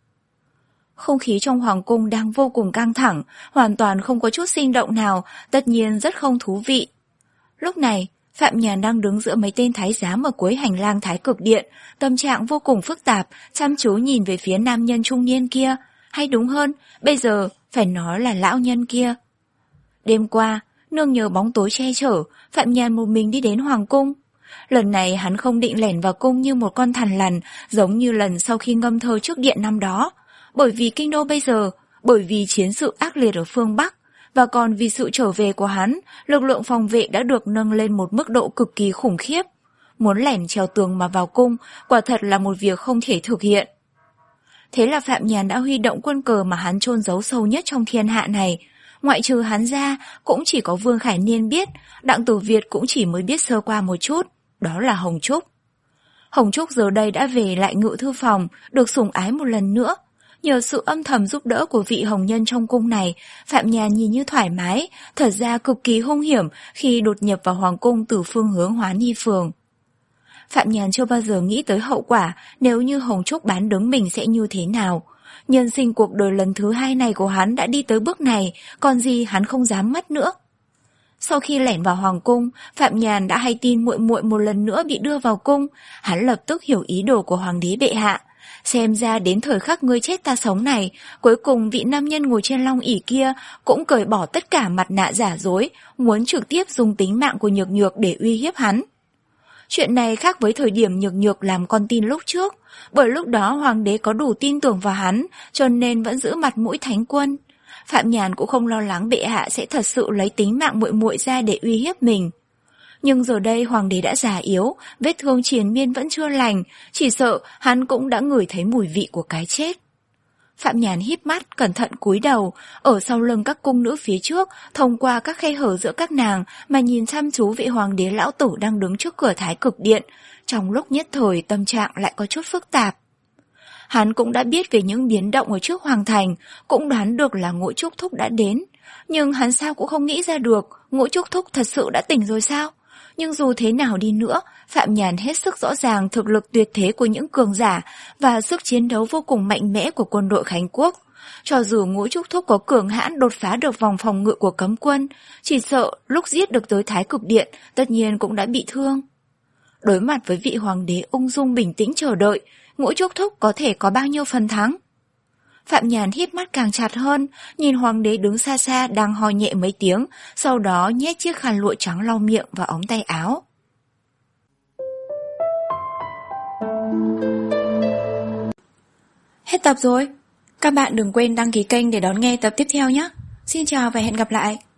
Không khí trong hoàng cung đang vô cùng căng thẳng, hoàn toàn không có chút sinh động nào, tất nhiên rất không thú vị. Lúc này, Phạm Nhàn đang đứng giữa mấy tên thái giám ở cuối hành lang Thái Cực Điện, tâm trạng vô cùng phức tạp, chăm chú nhìn về phía nam nhân trung niên kia, hay đúng hơn, bây giờ phải nói là lão nhân kia. Đêm qua, nương nhờ bóng tối che chở, Phạm Nhàn một mình đi đến hoàng cung. Lần này hắn không định lẻn vào cung như một con thằn lằn, giống như lần sau khi ngâm thơ trước điện năm đó. Bởi vì kinh đô bây giờ, bởi vì chiến sự ác liệt ở phương Bắc, và còn vì sự trở về của hắn, lực lượng phòng vệ đã được nâng lên một mức độ cực kỳ khủng khiếp. Muốn lẻn trèo tường mà vào cung, quả thật là một việc không thể thực hiện. Thế là Phạm Nhàn đã huy động quân cờ mà hắn chôn giấu sâu nhất trong thiên hạ này. Ngoại trừ hắn ra, cũng chỉ có Vương Khải Niên biết, Đặng Tử Việt cũng chỉ mới biết sơ qua một chút, đó là Hồng Trúc. Hồng Trúc giờ đây đã về lại ngự thư phòng, được sủng ái một lần nữa. Nhờ sự âm thầm giúp đỡ của vị hồng nhân trong cung này, Phạm Nhàn nhìn như thoải mái, thật ra cực kỳ hung hiểm khi đột nhập vào hoàng cung từ phương hướng Hóa Nhi Phường. Phạm Nhàn chưa bao giờ nghĩ tới hậu quả nếu như Hồng Trúc bán đứng mình sẽ như thế nào. Nhân sinh cuộc đời lần thứ hai này của hắn đã đi tới bước này, còn gì hắn không dám mất nữa. Sau khi lẻn vào hoàng cung, Phạm Nhàn đã hay tin muội muội một lần nữa bị đưa vào cung, hắn lập tức hiểu ý đồ của hoàng đế bệ hạ. Xem ra đến thời khắc ngươi chết ta sống này, cuối cùng vị nam nhân ngồi trên long ỷ kia cũng cởi bỏ tất cả mặt nạ giả dối, muốn trực tiếp dùng tính mạng của Nhược Nhược để uy hiếp hắn. Chuyện này khác với thời điểm Nhược Nhược làm con tin lúc trước, bởi lúc đó hoàng đế có đủ tin tưởng vào hắn, cho nên vẫn giữ mặt mũi thánh quân. Phạm Nhàn cũng không lo lắng bệ hạ sẽ thật sự lấy tính mạng muội muội ra để uy hiếp mình. Nhưng giờ đây hoàng đế đã già yếu, vết thương triền miên vẫn chưa lành, chỉ sợ hắn cũng đã ngửi thấy mùi vị của cái chết. Phạm Nhàn híp mắt, cẩn thận cúi đầu, ở sau lưng các cung nữ phía trước, thông qua các khe hở giữa các nàng mà nhìn chăm chú vị hoàng đế lão tử đang đứng trước cửa Thái Cực Điện. Trong lúc nhất thời tâm trạng lại có chút phức tạp. Hắn cũng đã biết về những biến động ở trước hoàng thành, cũng đoán được là Ngũ Trúc Thúc đã đến. Nhưng hắn sao cũng không nghĩ ra được, Ngũ Trúc Thúc thật sự đã tỉnh rồi sao? Nhưng dù thế nào đi nữa, Phạm Nhàn hết sức rõ ràng thực lực tuyệt thế của những cường giả và sức chiến đấu vô cùng mạnh mẽ của quân đội Khánh Quốc. Cho dù Ngũ Trúc Thúc có cường hãn đột phá được vòng phòng ngự của cấm quân, chỉ sợ lúc giết được tới Thái Cực Điện tất nhiên cũng đã bị thương. Đối mặt với vị hoàng đế ung dung bình tĩnh chờ đợi, Ngũ Trúc Thúc có thể có bao nhiêu phần thắng? Phạm Nhàn híp mắt càng chặt hơn, nhìn hoàng đế đứng xa xa đang ho nhẹ mấy tiếng, sau đó nhét chiếc khăn lụa trắng lau miệng vào ống tay áo. Hết tập rồi. Các bạn đừng quên đăng ký kênh để đón nghe tập tiếp theo nhé. Xin chào và hẹn gặp lại.